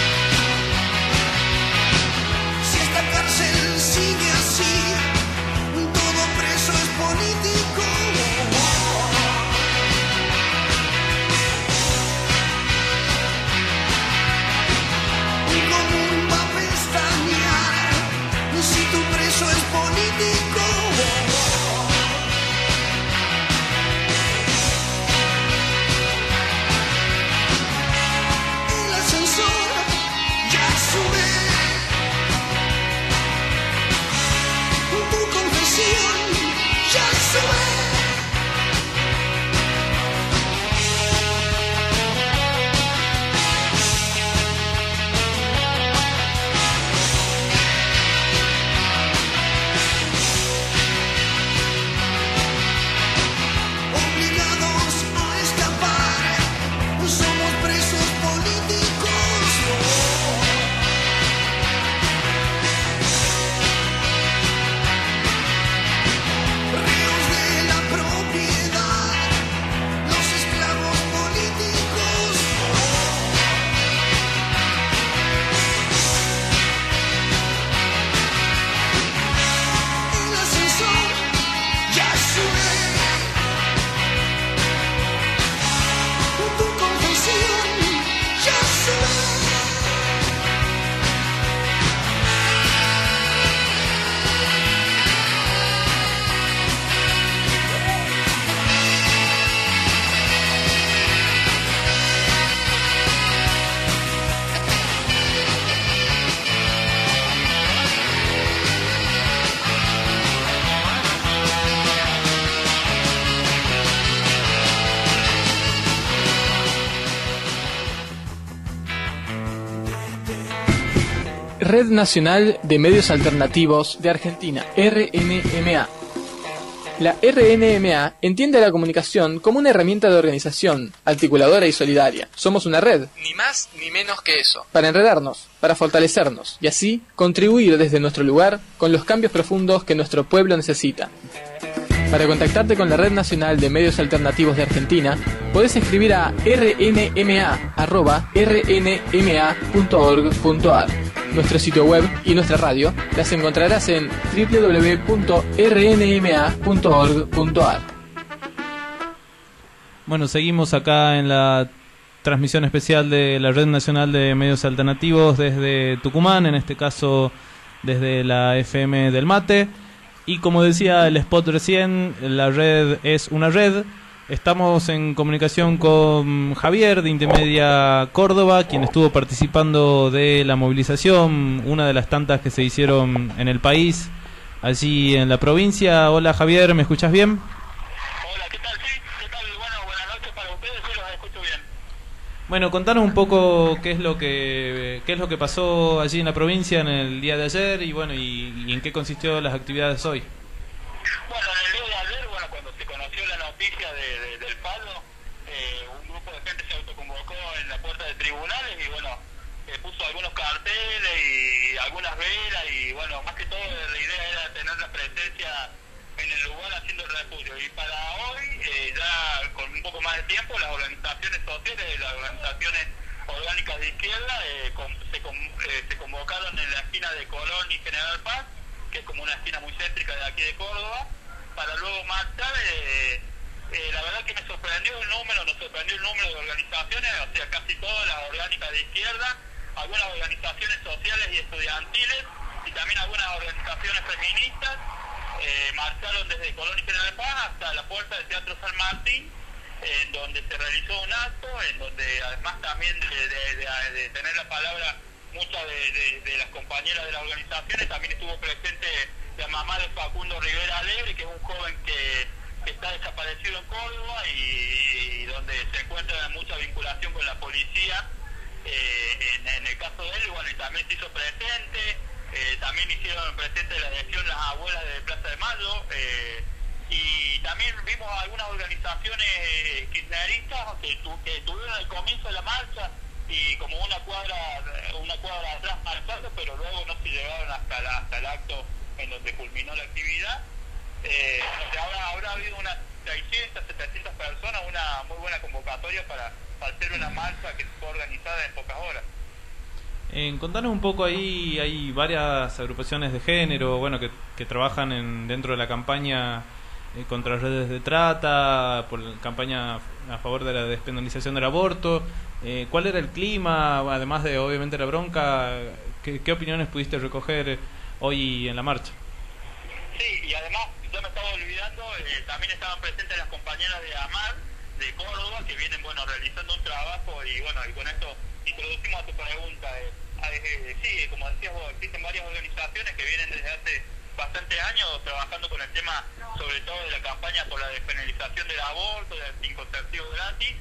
Si esta cárcel sigue así, Red Nacional de Medios Alternativos de Argentina, RNMA. La RNMA entiende a la comunicación como una herramienta de organización, articuladora y solidaria. Somos una red, ni más ni menos que eso, para enredarnos, para fortalecernos y así contribuir desde nuestro lugar con los cambios profundos que nuestro pueblo necesita. Para contactarte con la Red Nacional de Medios Alternativos de Argentina, podés escribir a rnma@rnma.org.ar. Nuestro sitio web y nuestra radio las encontrarás en www.rnma.org.ar. Bueno, seguimos acá en la transmisión especial de la Red Nacional de Medios Alternativos desde Tucumán, en este caso desde la FM del Mate. Y como decía el spot recién, la red es una red. Estamos en comunicación con Javier de Intermedia Córdoba, quien estuvo participando de la movilización, una de las tantas que se hicieron en el país, allí en la provincia. Hola Javier, ¿me escuchas bien? Hola, ¿qué tal? Sí, ¿qué tal? Bueno, buenas noches para ustedes, sí los escucho bien. Bueno, contanos un poco qué es lo que pasó allí en la provincia en el día de ayer y bueno, y en qué consistió las actividades hoy. Bueno, en el día de ayer, bueno, cuando se conoció la noticia del paro, un grupo de gente se autoconvocó en la puerta de tribunales y bueno, puso algunos carteles y algunas velas y bueno, más que todo la idea era tener la presencia en el lugar haciendo el repudio. Y para hoy, ya con un poco más de tiempo, las organizaciones sociales, las organizaciones orgánicas de izquierda se convocaron en la esquina de Colón y General Paz, que es como una esquina muy céntrica de aquí de Córdoba, para luego marchar. La verdad que nos sorprendió el número de organizaciones, o sea, casi todas las orgánicas de izquierda, algunas organizaciones sociales y estudiantiles, y también algunas organizaciones feministas, marcharon desde Colón y General Paz hasta la puerta del Teatro San Martín, en donde se realizó un acto, en donde además también de tener la palabra muchas de las compañeras de las organizaciones, también estuvo presente la mamá de Facundo Rivera Alegre, que es un joven que está desaparecido en Córdoba y donde se encuentra mucha vinculación con la policía. En el caso de él, bueno, y también se hizo presente, también hicieron presente la adhesión las abuelas de Plaza de Mayo, y también vimos algunas organizaciones kirchneristas que tuvieron al comienzo de la marcha y como una cuadra atrás marchando, pero luego no se llegaron hasta el acto en donde culminó la actividad. Habrá habido unas 600, 700 personas, una muy buena convocatoria para hacer una marcha que fue organizada en pocas horas. Contanos un poco, ahí hay varias agrupaciones de género, bueno, que trabajan dentro de la campaña contra redes de trata, por la campaña a favor de la despenalización del aborto. ¿Cuál era el clima, además de obviamente la bronca? ¿Qué opiniones pudiste recoger hoy en la marcha? Sí, y además, yo me estaba olvidando, también estaban presentes las compañeras de AMAR, de Córdoba, que vienen, bueno, realizando un trabajo y bueno, y con esto introducimos a tu pregunta. Sí, como decías vos, existen varias organizaciones que vienen desde hace bastantes años trabajando con el tema, sobre todo de la campaña por la despenalización del aborto, del anticonceptivo gratis,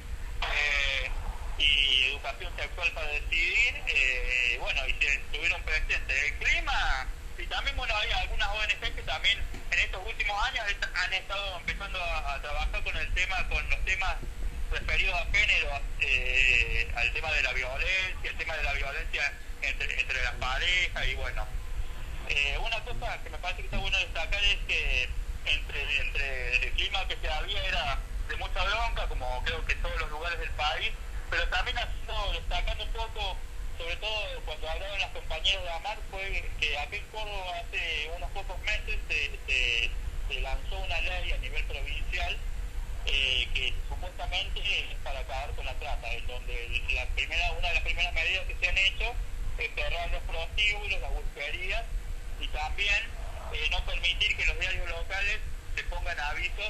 y educación sexual para decidir, bueno, y se estuvieron presentes. El clima, y también, bueno, hay algunas ONG que también en estos últimos años han estado empezando a trabajar con los temas referidos a género, al tema de la violencia, el tema de la violencia entre las parejas, y bueno, una cosa que me parece que está bueno destacar es que entre el clima que se había era de mucha bronca, como creo que en todos los lugares del país, pero también ha estado destacando un poco, sobre todo cuando hablaban las compañeras de AMAR, fue que aquí en Córdoba hace unos pocos meses se lanzó una ley a nivel provincial que supuestamente es para acabar con la trata, en donde una de las primeras medidas que se han hecho es cerrar los prostíbulos, las pulperías, y también no permitir que los diarios locales se pongan avisos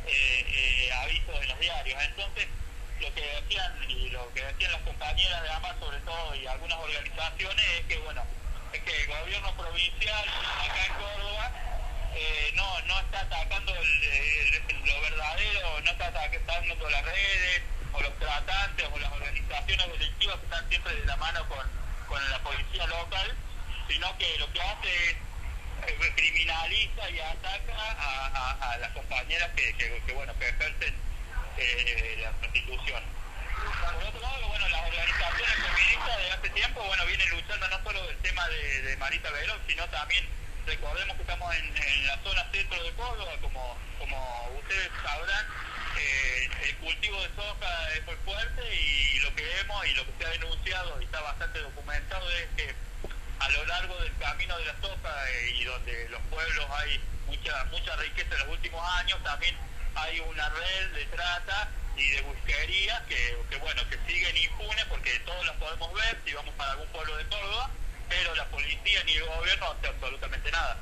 en los diarios. Entonces, lo que decían las compañeras de AMAR sobre todo y algunas organizaciones es que bueno, es que el gobierno provincial acá en Córdoba no está atacando lo verdadero, no está atacando las redes o los tratantes o las organizaciones delictivas que están siempre de la mano con la policía local, sino que lo que hace es criminaliza y ataca a las compañeras que ejercen la prostitución. Por otro lado, bueno, las organizaciones feministas de hace tiempo, bueno, vienen luchando no solo del tema de Marita Verón, sino también, recordemos que estamos en la zona centro de Córdoba, como ustedes sabrán, el cultivo de soja es muy fuerte y lo que vemos y lo que se ha denunciado y está bastante documentado es que a lo largo del camino de la soja y donde los pueblos hay mucha riqueza en los últimos años, también hay una red de trata y de busquería que siguen impunes porque todos las podemos ver si vamos para algún pueblo de Córdoba, pero la policía ni el gobierno no hace absolutamente nada.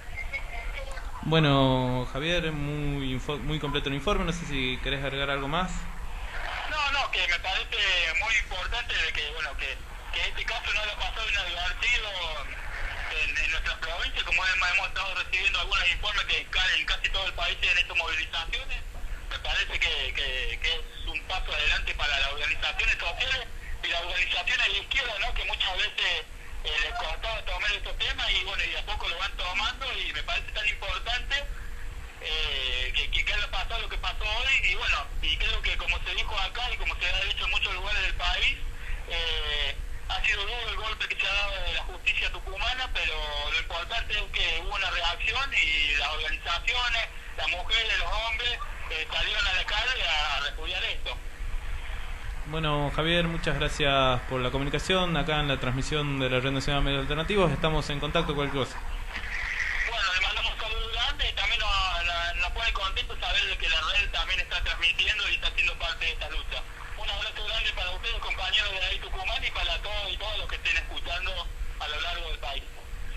Bueno, Javier, muy completo el informe, no sé si querés agregar algo más. No, que me parece muy importante de que este caso no haya pasado inadvertido en nuestras provincias, como hemos estado recibiendo algunos informes que caen en casi todo el país en estas movilizaciones. Me parece que es un paso adelante para las organizaciones sociales y las organizaciones de la izquierda, ¿no? Que muchas veces les costaba tomar estos temas y a poco lo van tomando y me parece tan importante que haya pasado lo que pasó hoy y creo que como se dijo acá y como se ha dicho en muchos lugares del país, ha sido duro el golpe que se ha dado de la justicia tucumana, pero lo importante es que hubo una reacción y las organizaciones, las mujeres, los hombres salieron a la calle a repudiar esto. Bueno, Javier, muchas gracias por la comunicación acá en la transmisión de la Red Nacional de Medios Alternativos. Estamos en contacto con cualquier cosa. Bueno, le mandamos un saludo grande y también nos pone contentos saber de que la red también está transmitiendo y está siendo parte de esta lucha. Un abrazo grande para ustedes, compañeros de ahí Tucumán, y para todos y todas los que estén escuchando a lo largo del país.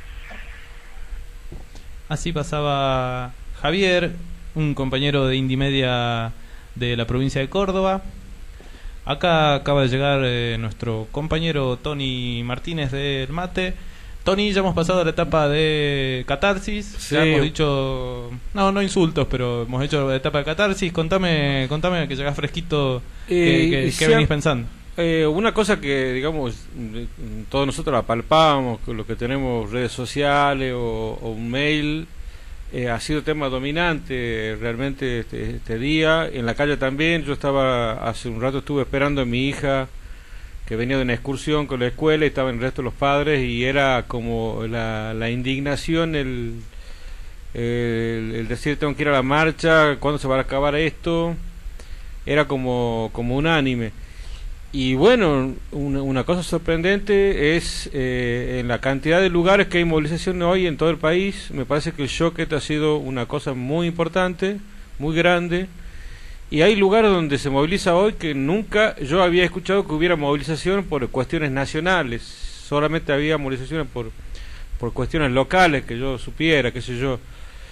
Así pasaba Javier, un compañero de Indimedia de la provincia de Córdoba. Acá acaba de llegar nuestro compañero Tony Martínez del Mate. Tony, ya hemos pasado a la etapa de catarsis. Sí. Ya hemos dicho, no insultos, pero hemos hecho la etapa de catarsis. Contame que llegás fresquito, ¿qué venís pensando? Una cosa que, digamos, todos nosotros la palpamos, con lo que tenemos redes sociales o un mail, ha sido tema dominante realmente este día. En la calle también, hace un rato estuve esperando a mi hija que venía de una excursión con la escuela y estaban el resto de los padres y era como la indignación, el decir tengo que ir a la marcha, ¿cuándo se va a acabar esto? Era como unánime. Y bueno, una cosa sorprendente es en la cantidad de lugares que hay movilización hoy en todo el país. Me parece que el shock ha sido una cosa muy importante, muy grande. Y hay lugares donde se moviliza hoy que nunca yo había escuchado que hubiera movilización por cuestiones nacionales. Solamente había movilizaciones por cuestiones locales que yo supiera, qué sé yo.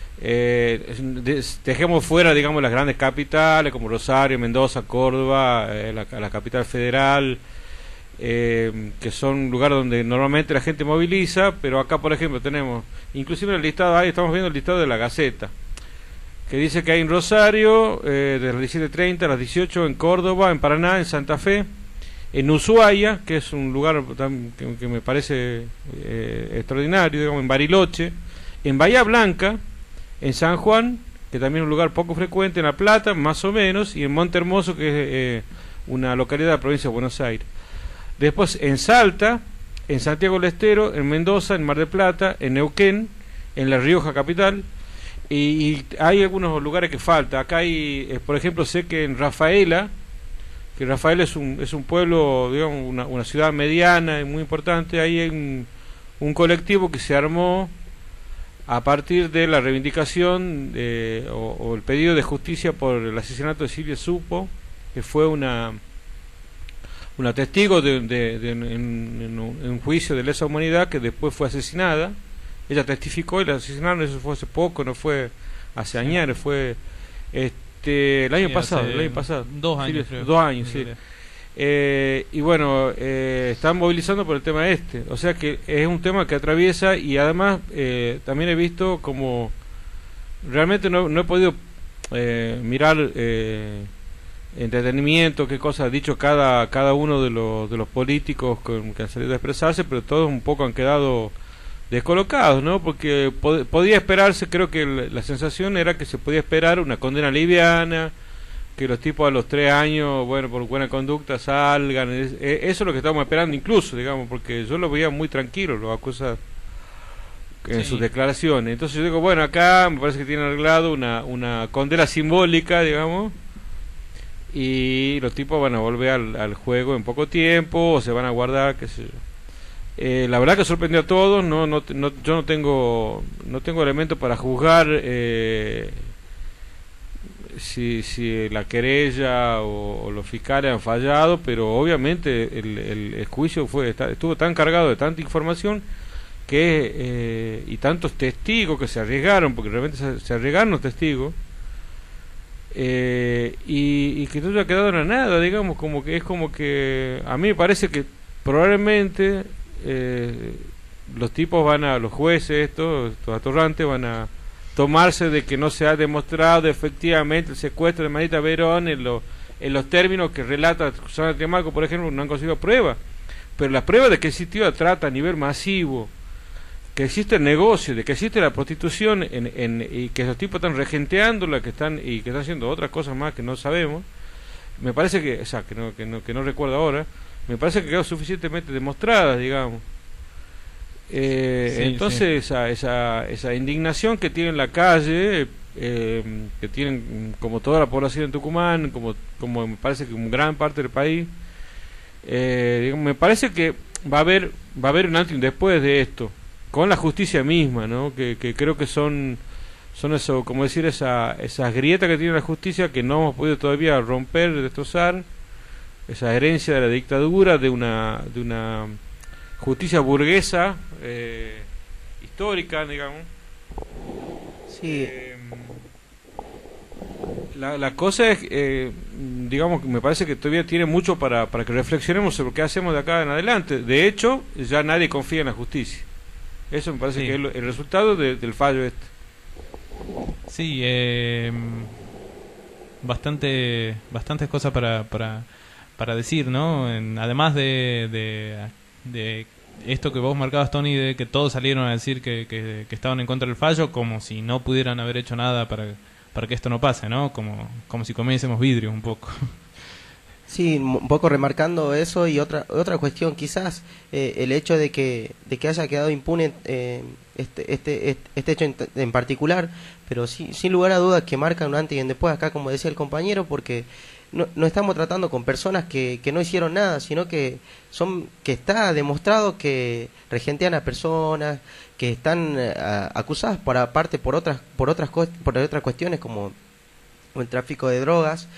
Dejemos fuera, digamos, las grandes capitales como Rosario, Mendoza, Córdoba, la capital federal, que son lugares donde normalmente la gente moviliza, pero acá, por ejemplo, tenemos, inclusive en el listado, ahí estamos viendo el listado de la Gaceta, que dice que hay en Rosario, de las 17:30 a las 18, en Córdoba, en Paraná, en Santa Fe, en Ushuaia, que es un lugar que me parece extraordinario, digamos, en Bariloche, en Bahía Blanca, en San Juan, que también es un lugar poco frecuente, en La Plata, más o menos, y en Monte Hermoso, que es una localidad de la provincia de Buenos Aires. Después en Salta, en Santiago del Estero, en Mendoza, en Mar del Plata, en Neuquén, en La Rioja capital, y hay algunos lugares que falta. Acá hay, por ejemplo, sé que en Rafaela, que Rafaela es un pueblo, digamos, una ciudad mediana y muy importante, ahí hay un colectivo que se armó a partir de la reivindicación o el pedido de justicia por el asesinato de Silvia Supo, que fue una testigo en un juicio de lesa humanidad, que después fue asesinada. Ella testificó y la asesinaron. Eso fue hace poco, no fue hace años, fue el año pasado. 2 años, creo. 2 años, sí. Y bueno, están movilizando por el tema o sea que es un tema que atraviesa, y además también he visto como realmente no he podido mirar entretenimiento, qué cosa ha dicho cada uno de los políticos que han salido a expresarse, pero todos un poco han quedado descolocados, ¿no? Porque podía esperarse, creo que la sensación era que se podía esperar una condena liviana, que los tipos a los 3 años, bueno, por buena conducta salgan, eso es lo que estábamos esperando incluso, digamos, porque yo lo veía muy tranquilo, los acusados en sus declaraciones. Entonces yo digo, bueno, acá me parece que tienen arreglado una condena simbólica, digamos, y los tipos van a volver al juego en poco tiempo, o se van a guardar, qué sé yo. La verdad que sorprendió a todos, yo no tengo elementos para juzgar si la querella o los fiscales han fallado, pero obviamente el juicio estuvo tan cargado de tanta información que y tantos testigos que se arriesgaron, porque realmente se arriesgaron los testigos, y que todo ha quedado en la nada, digamos, como que a mí me parece que probablemente los tipos los jueces estos atorrantes van a tomarse de que no se ha demostrado efectivamente el secuestro de Marita Verón en los términos que relata Susana Triamarco, por ejemplo. No han conseguido pruebas, pero la prueba de que existió la trata a nivel masivo, que existe el negocio, de que existe la prostitución y que esos tipos están regenteándola, que están haciendo otras cosas más que no sabemos, me parece que, o sea, que no recuerdo ahora, me parece que quedó suficientemente demostrada, digamos. Entonces esa indignación que tiene la calle, que tienen como toda la población en Tucumán, como me parece que como gran parte del país, digamos, me parece que va a haber un antes y un después de esto, con la justicia misma, ¿no? Que creo que son eso, como decir, esas grietas que tiene la justicia que no hemos podido todavía romper, destrozar, esa herencia de la dictadura, de una justicia burguesa histórica, digamos. Sí. La cosa es, digamos, que me parece que todavía tiene mucho para que reflexionemos sobre qué hacemos de acá en adelante. De hecho, ya nadie confía en la justicia. Eso me parece que es el resultado del fallo este. Sí, bastantes cosas para decir, ¿no? Además de esto que vos marcabas, Tony, de que todos salieron a decir que estaban en contra del fallo, como si no pudieran haber hecho nada para que esto no pase, ¿no? Como si comiésemos vidrio un poco. Sí, un poco remarcando eso, y otra cuestión quizás, el hecho de que haya quedado impune este hecho en particular, pero sin lugar a dudas que marca un antes y un después acá, como decía el compañero, porque no estamos tratando con personas que no hicieron nada, sino que está demostrado que regentean a personas, que están acusadas por otras cuestiones como el tráfico de drogas,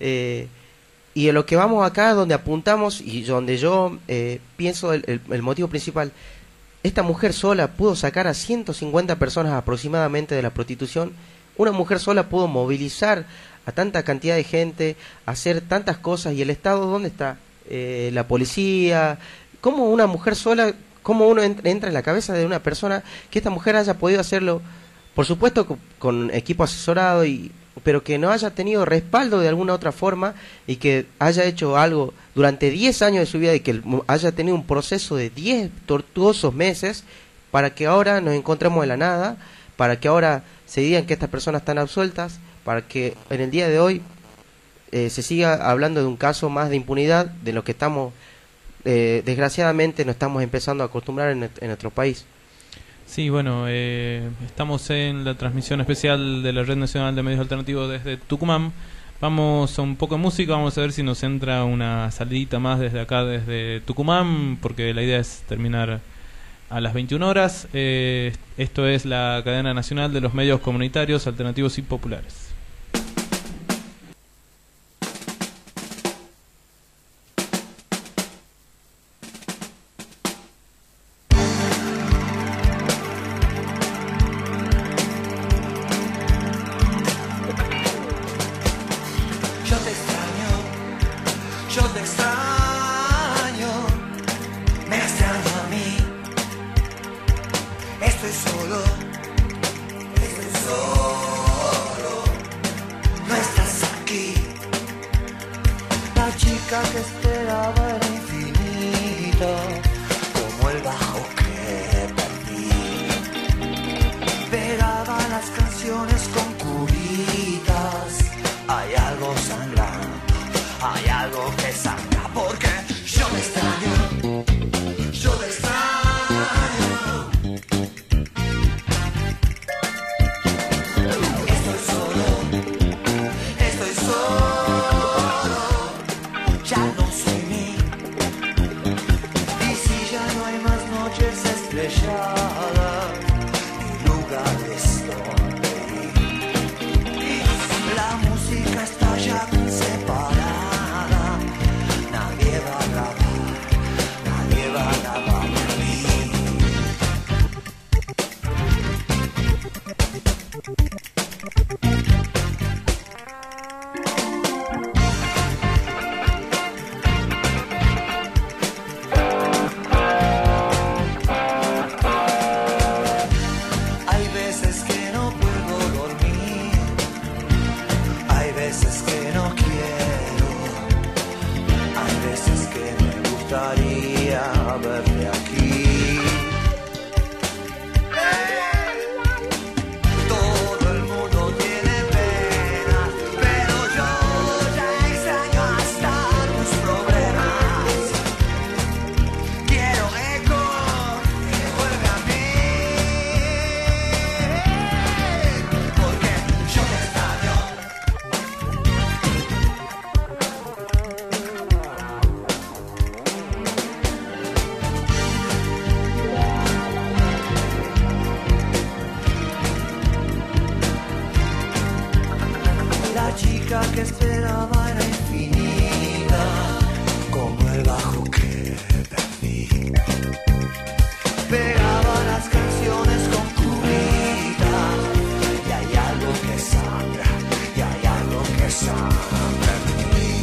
y en lo que vamos acá, donde apuntamos y donde yo pienso el motivo principal, esta mujer sola pudo sacar a 150 personas aproximadamente de la prostitución. Una mujer sola pudo movilizar a tanta cantidad de gente, hacer tantas cosas. ¿Y el Estado dónde está? La policía. ¿Cómo una mujer sola, cómo uno entra en la cabeza de una persona que esta mujer haya podido hacerlo? Por supuesto con equipo asesorado, pero que no haya tenido respaldo de alguna otra forma, y que haya hecho algo durante 10 años de su vida, y que haya tenido un proceso de 10 tortuosos meses para que ahora nos encontremos en la nada, para que ahora se digan que estas personas están absueltas, para que en el día de hoy se siga hablando de un caso más de impunidad, de lo que estamos desgraciadamente nos estamos empezando a acostumbrar en nuestro país. Sí, bueno, estamos en la transmisión especial de la Red Nacional de Medios Alternativos desde Tucumán. Vamos a un poco de música, vamos a ver si nos entra una salidita más desde acá, desde Tucumán, porque la idea es terminar a las 21 horas. Esto es la cadena nacional de los medios comunitarios, alternativos y populares. Yo te extraño, me extraño a mí. Estoy solo, no estás aquí. La chica que esperaba era infinita, como el bajo que perdí. canciones con curitas. Hay algo sangrando, hay algo que sangra, porque yo te extraño, yo te extraño. Estoy solo, ya no soy mí. Y si ya no hay más noches estrelladas, ni lugares donde ir, la música está ya separada. Nadie va a grabar, nadie va a grabar por mí. Hay veces que no puedo dormir, hay veces que no quiero, hay veces que me gustaría verte aquí. Todo el mundo tiene pena, pero yo ya extraño hasta tus problemas. Quiero eco que vuelve a mí, porque yo te extraño. La chica que esperaba era infinita, como el bajo que perdí. Pegaba las canciones con curita, y hay algo que sangra, y hay algo que sangra en mí.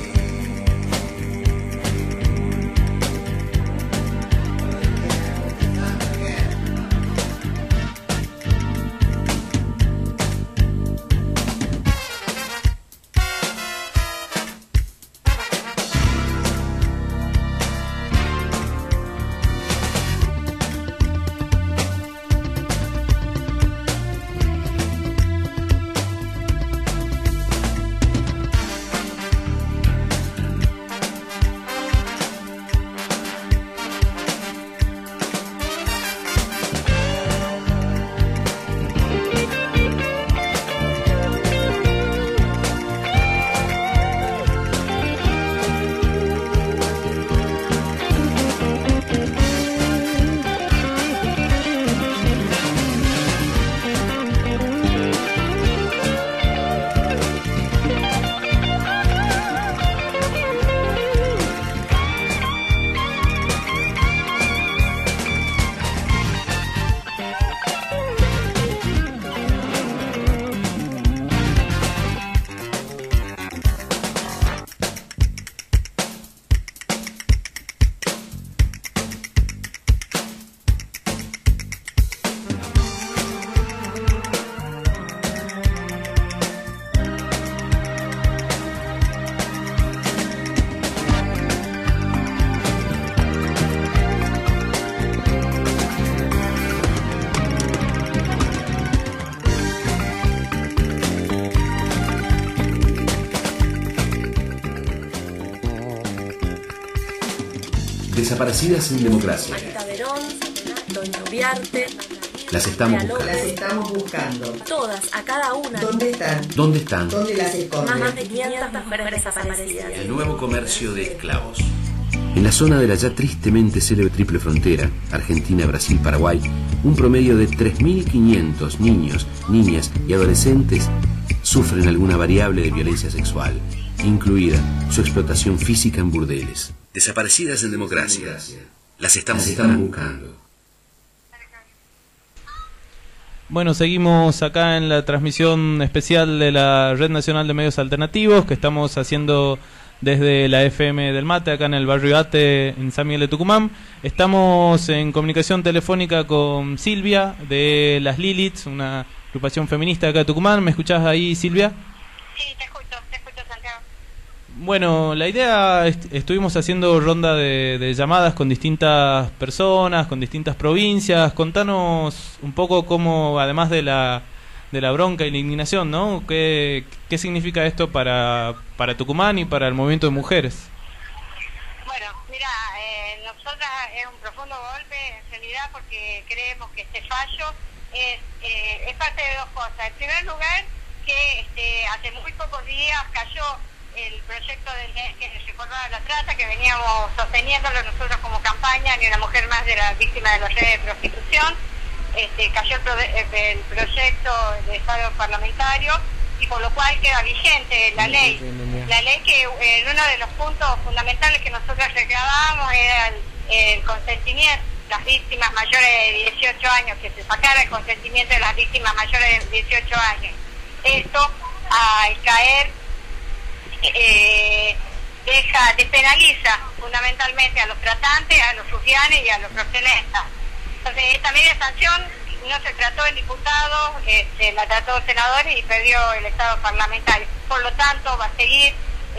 Desaparecidas en democracia. Marta Verón, Toño Viarte, Las estamos buscando. Las estamos buscando. todas, a cada una. ¿Dónde están? ¿Dónde están? ¿Dónde las esconden? Más de 500 mujeres desaparecidas. El nuevo comercio de esclavos. En la zona de la ya tristemente célebre triple frontera, Argentina, Brasil, Paraguay, un promedio de 3.500 niños, niñas y adolescentes sufren alguna variable de violencia sexual, incluida su explotación física en burdeles. Desaparecidas en democracia. Las estamos buscando. Bueno, seguimos acá en la transmisión especial de la Red Nacional de Medios Alternativos que estamos haciendo desde la FM del Mate, acá en el barrio Ate, en San Miguel de Tucumán. Estamos en comunicación telefónica con Silvia de Las Liliths, una agrupación feminista acá de Tucumán. ¿Me escuchás ahí, Silvia? Sí, te escucho, Santiago. Bueno, la idea, estuvimos haciendo ronda de llamadas con distintas personas, con distintas provincias. Contanos un poco cómo, además de la bronca y la indignación, ¿no? ¿Qué significa esto para Tucumán y para el movimiento de mujeres? Bueno, mira, nosotras es un profundo golpe en realidad porque creemos que este fallo es parte de dos cosas. En primer lugar, que hace muy pocos días cayó el proyecto de ley que recordaba la trata, que veníamos sosteniéndolo nosotros como campaña, ni una mujer más de la víctima de las redes de prostitución. Cayó el proyecto de Estado parlamentario y por lo cual queda vigente la ley. La ley que en uno de los puntos fundamentales que nosotros reclamábamos era el consentimiento de las víctimas mayores de 18 años, que se sacara el consentimiento de las víctimas mayores de 18 años. Esto, al caer, despenaliza fundamentalmente a los tratantes, a los rufianes y a los proxenetas. Entonces, esta media sanción no se trató en diputados, la trató senadores y perdió el Estado parlamentario. Por lo tanto, va a seguir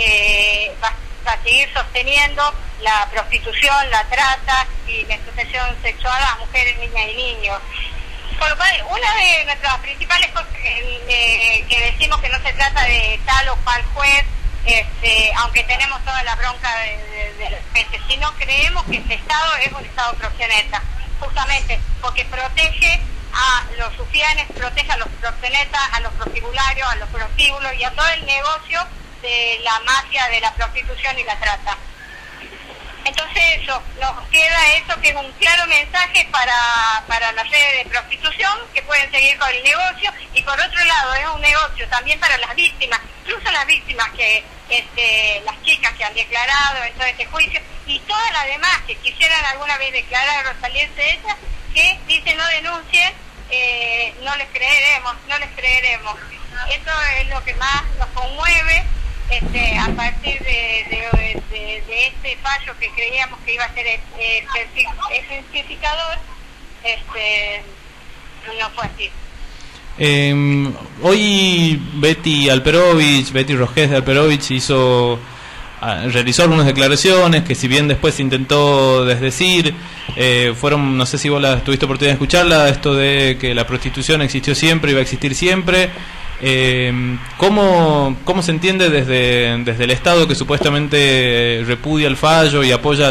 sosteniendo la prostitución, la trata y la explotación sexual a mujeres, niñas y niños. Por lo cual, una de nuestras principales cosas que decimos que no se trata de tal o cual juez, aunque tenemos toda la bronca de los jueces, sino creemos que este Estado es un Estado proxeneta, justamente porque protege a los rufianes, protege a los proxenetas, a los prostíbulos, a los prostíbulos y a todo el negocio de la mafia de la prostitución y la trata. Entonces eso, nos queda eso que es un claro mensaje para las redes de prostitución que pueden seguir con el negocio, y por otro lado es un negocio también para las víctimas, incluso las víctimas que las chicas que han declarado en todo este juicio y todas las demás que quisieran alguna vez declarar o salirse de ellas, que dicen no denuncien, no les creeremos. Eso es lo que más nos conmueve. A partir de este fallo que creíamos que iba a ser ejemplificador, no fue así. Hoy Betty Rogés de Alperovich realizó algunas declaraciones que, si bien después intentó desdecir, fueron, no sé si vos tuviste oportunidad de escucharla, esto de que la prostitución existió siempre y va a existir siempre. ¿Cómo se entiende desde el Estado, que supuestamente repudia el fallo y apoya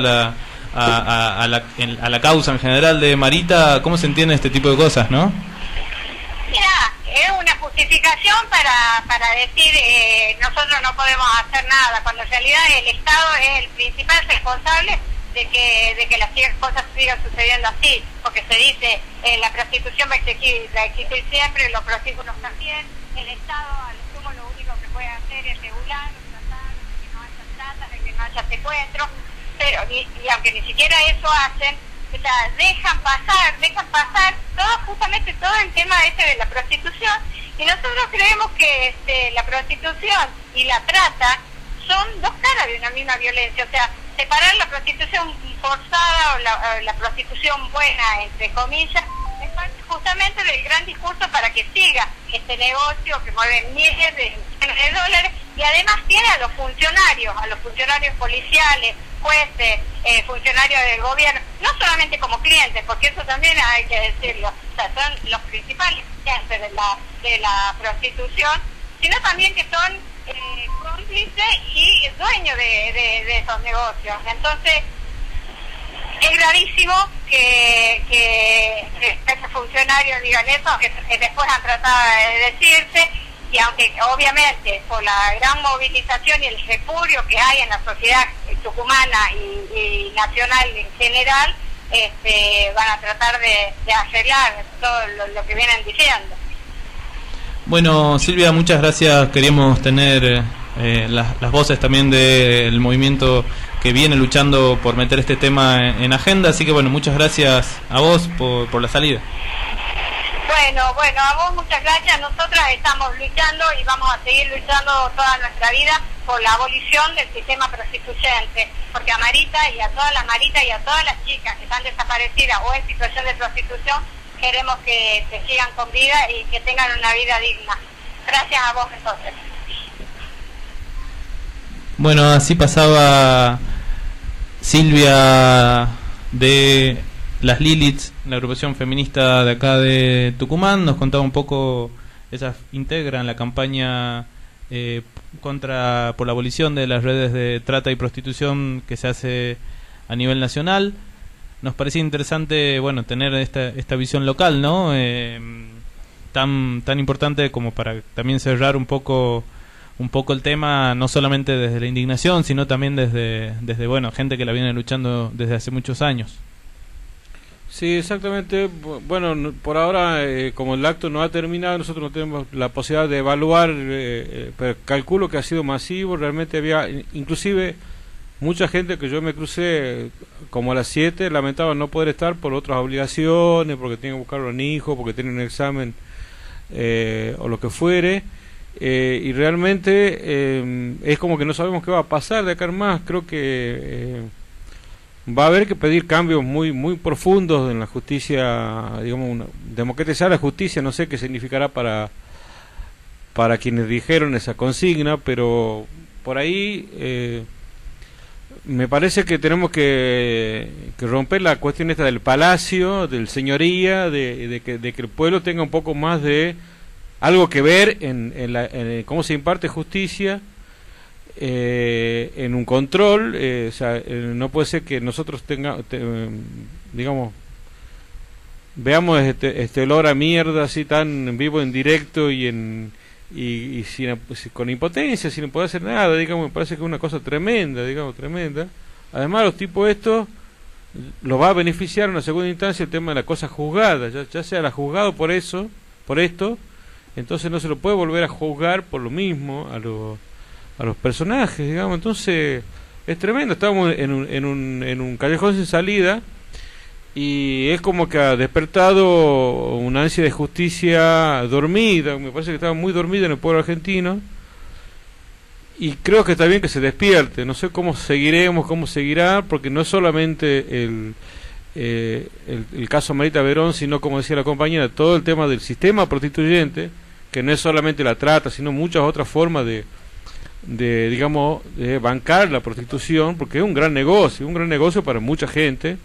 a la causa en general de Marita? ¿Cómo se entiende este tipo de cosas, no? Mira, es una justificación para decir nosotros no podemos hacer nada, cuando en realidad el Estado es el principal responsable de que las cosas sigan sucediendo así, porque se dice la prostitución va a existir siempre, los prostíbulos también. El Estado, a lo sumo, lo único que puede hacer es regular, tratar de que no haya trata, de que no haya secuestro, pero y aunque ni siquiera eso hacen, o sea, dejan pasar justamente todo el tema de la prostitución, y nosotros creemos que la prostitución y la trata son dos caras de una misma violencia. O sea, separar la prostitución forzada o la prostitución buena, entre comillas, es parte justamente del gran discurso para que siga este negocio que mueve miles de millones de dólares, y además tiene a los funcionarios policiales, jueces, funcionarios del gobierno, no solamente como clientes, porque eso también hay que decirlo, o sea, son los principales clientes de la prostitución, sino también que son cómplices y dueños de esos negocios. Entonces, es gravísimo que esos funcionarios digan eso, que después han tratado de decirse, y aunque obviamente por la gran movilización y el repudio que hay en la sociedad tucumana y nacional en general, van a tratar de arreglar todo lo que vienen diciendo. Bueno, Silvia, muchas gracias. Queríamos tener las voces también del movimiento que viene luchando por meter este tema en agenda, así que bueno, muchas gracias a vos por la salida. Bueno, a vos muchas gracias. Nosotras estamos luchando y vamos a seguir luchando toda nuestra vida por la abolición del sistema prostituyente, porque a Marita y a todas las Maritas y a todas las chicas que están desaparecidas o en situación de prostitución, queremos que sigan con vida y que tengan una vida digna. Gracias a vos entonces. Bueno, así pasaba Silvia de Las Liliths, la agrupación feminista de acá de Tucumán. Nos contaba un poco Ellas integran la campaña por la abolición de las redes de trata y prostitución que se hace a nivel nacional. Nos parecía interesante, bueno, tener esta visión local, ¿no? Tan importante como para también cerrar un poco el tema, no solamente desde la indignación, sino también desde bueno, gente que la viene luchando desde hace muchos años. Sí, exactamente. Bueno, por ahora, como el acto no ha terminado, nosotros no tenemos la posibilidad de evaluar, pero calculo que ha sido masivo. Realmente había, inclusive, mucha gente que yo me crucé como a las 7, lamentaba no poder estar por otras obligaciones, porque tienen que buscar a un hijo, porque tienen un examen o lo que fuere. Y realmente es como que no sabemos qué va a pasar de acá en más. Creo que va a haber que pedir cambios muy profundos en la justicia, digamos, democratizar la justicia. No sé qué significará para quienes dijeron esa consigna, pero por ahí me parece que tenemos que romper la cuestión esta del palacio, del señoría, de que el pueblo tenga un poco más de algo que ver en cómo se imparte justicia, en un control. O sea, no puede ser que nosotros digamos, veamos este olor a mierda así tan en vivo, en directo y con impotencia, sin poder hacer nada. Digamos, me parece que es una cosa tremenda. Además, los tipos estos los va a beneficiar en una segunda instancia el tema de la cosa juzgada, ya sea la juzgado por esto, entonces no se lo puede volver a juzgar por lo mismo a los personajes, digamos. Entonces es tremendo. Estamos en un callejón sin salida, y es como que ha despertado una ansia de justicia dormida. Me parece que estaba muy dormida en el pueblo argentino, y creo que está bien que se despierte. No sé cómo seguirá, porque no es solamente el caso Marita Verón, sino, como decía la compañera, todo el tema del sistema prostituyente, que no es solamente la trata, sino muchas otras formas de bancar la prostitución, porque es un gran negocio para mucha gente.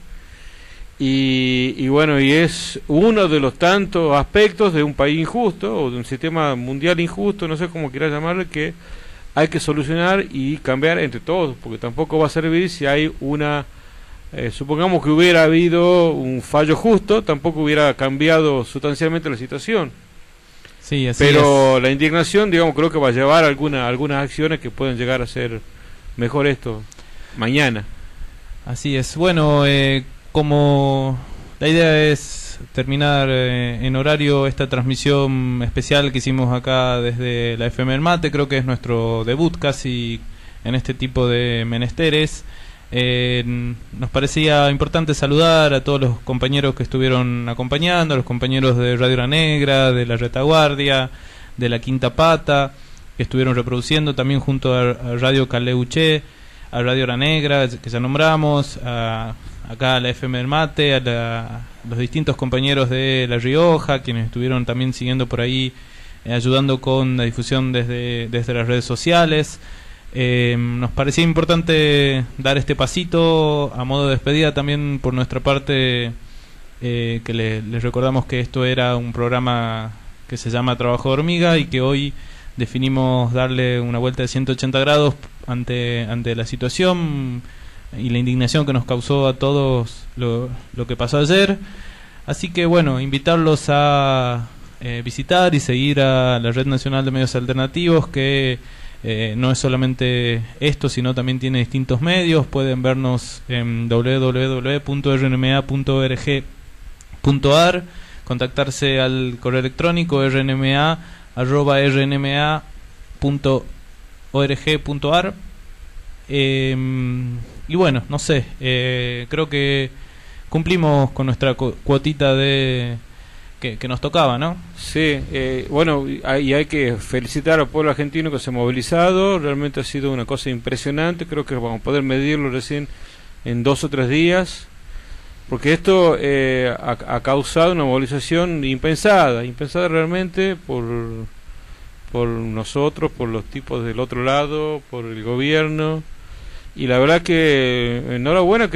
Y bueno, y es uno de los tantos aspectos de un país injusto, o de un sistema mundial injusto, no sé cómo quieras llamarle, que hay que solucionar y cambiar entre todos, porque tampoco va a servir si hay supongamos que hubiera habido un fallo justo, tampoco hubiera cambiado sustancialmente la situación. Sí, así pero es. La indignación, digamos, creo que va a llevar algunas acciones que pueden llegar a ser mejor esto mañana. Así es. Bueno, como la idea es terminar en horario esta transmisión especial que hicimos acá desde la FM del Mate, creo que es nuestro debut casi en este tipo de menesteres. Nos parecía importante saludar a todos los compañeros que estuvieron acompañando, a los compañeros de Radio La Negra, de La Retaguardia, de La Quinta Pata, que estuvieron reproduciendo también junto a Radio Caleuché, a Radio La Negra, que ya nombramos, acá a la FM del Mate, a los distintos compañeros de La Rioja, quienes estuvieron también siguiendo por ahí, ayudando con la difusión desde las redes sociales. Nos parecía importante dar este pasito a modo de despedida también por nuestra parte, que les recordamos que esto era un programa que se llama Trabajo de Hormiga, y que hoy definimos darle una vuelta de 180 grados ante la situación y la indignación que nos causó a todos lo que pasó ayer. Así que bueno, invitarlos a visitar y seguir a la Red Nacional de Medios Alternativos, que no es solamente esto, sino también tiene distintos medios. Pueden vernos en www.rnma.org.ar, contactarse al correo electrónico rnma@rnma.org.ar, y bueno, no sé, creo que cumplimos con nuestra cuotita de que nos tocaba, ¿no? Sí, bueno, y hay que felicitar al pueblo argentino que se ha movilizado. Realmente ha sido una cosa impresionante. Creo que vamos a poder medirlo recién en 2 o 3 días, porque esto ha causado una movilización impensada realmente por nosotros, por los tipos del otro lado, por el gobierno. Y la verdad que enhorabuena que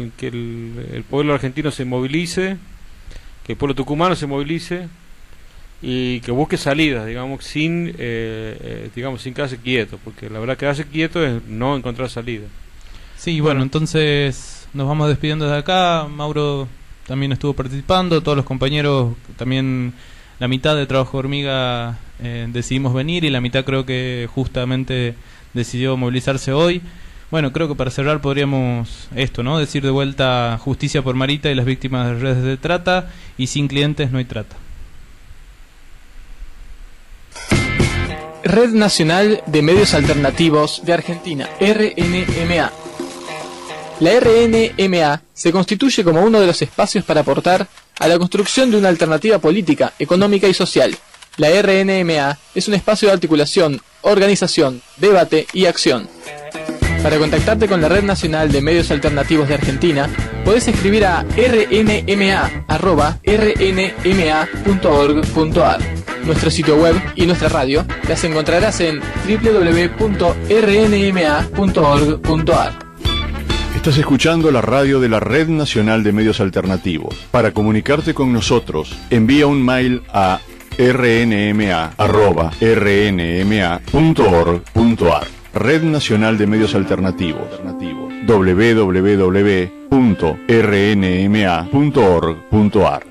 el pueblo argentino se movilice, que el pueblo tucumano se movilice, y que busque salidas, digamos, sin quedarse quieto, porque la verdad quedarse quieto es no encontrar salida. Sí, bueno, entonces nos vamos despidiendo de acá. Mauro también estuvo participando, todos los compañeros también. La mitad de Trabajo Hormiga decidimos venir y la mitad creo que justamente decidió movilizarse hoy. Bueno, creo que para cerrar podríamos esto, ¿no? Decir de vuelta: justicia por Marita y las víctimas de redes de trata, y sin clientes no hay trata. Red Nacional de Medios Alternativos de Argentina, RNMA. La RNMA se constituye como uno de los espacios para aportar a la construcción de una alternativa política, económica y social. La RNMA es un espacio de articulación, organización, debate y acción. Para contactarte con la Red Nacional de Medios Alternativos de Argentina, podés escribir a rnma@rnma.org.ar. Nuestro sitio web y nuestra radio las encontrarás en www.rnma.org.ar. Estás escuchando la radio de la Red Nacional de Medios Alternativos. Para comunicarte con nosotros, envía un mail a rnma@rnma.org.ar. Red Nacional de Medios Alternativos. www.rnma.org.ar.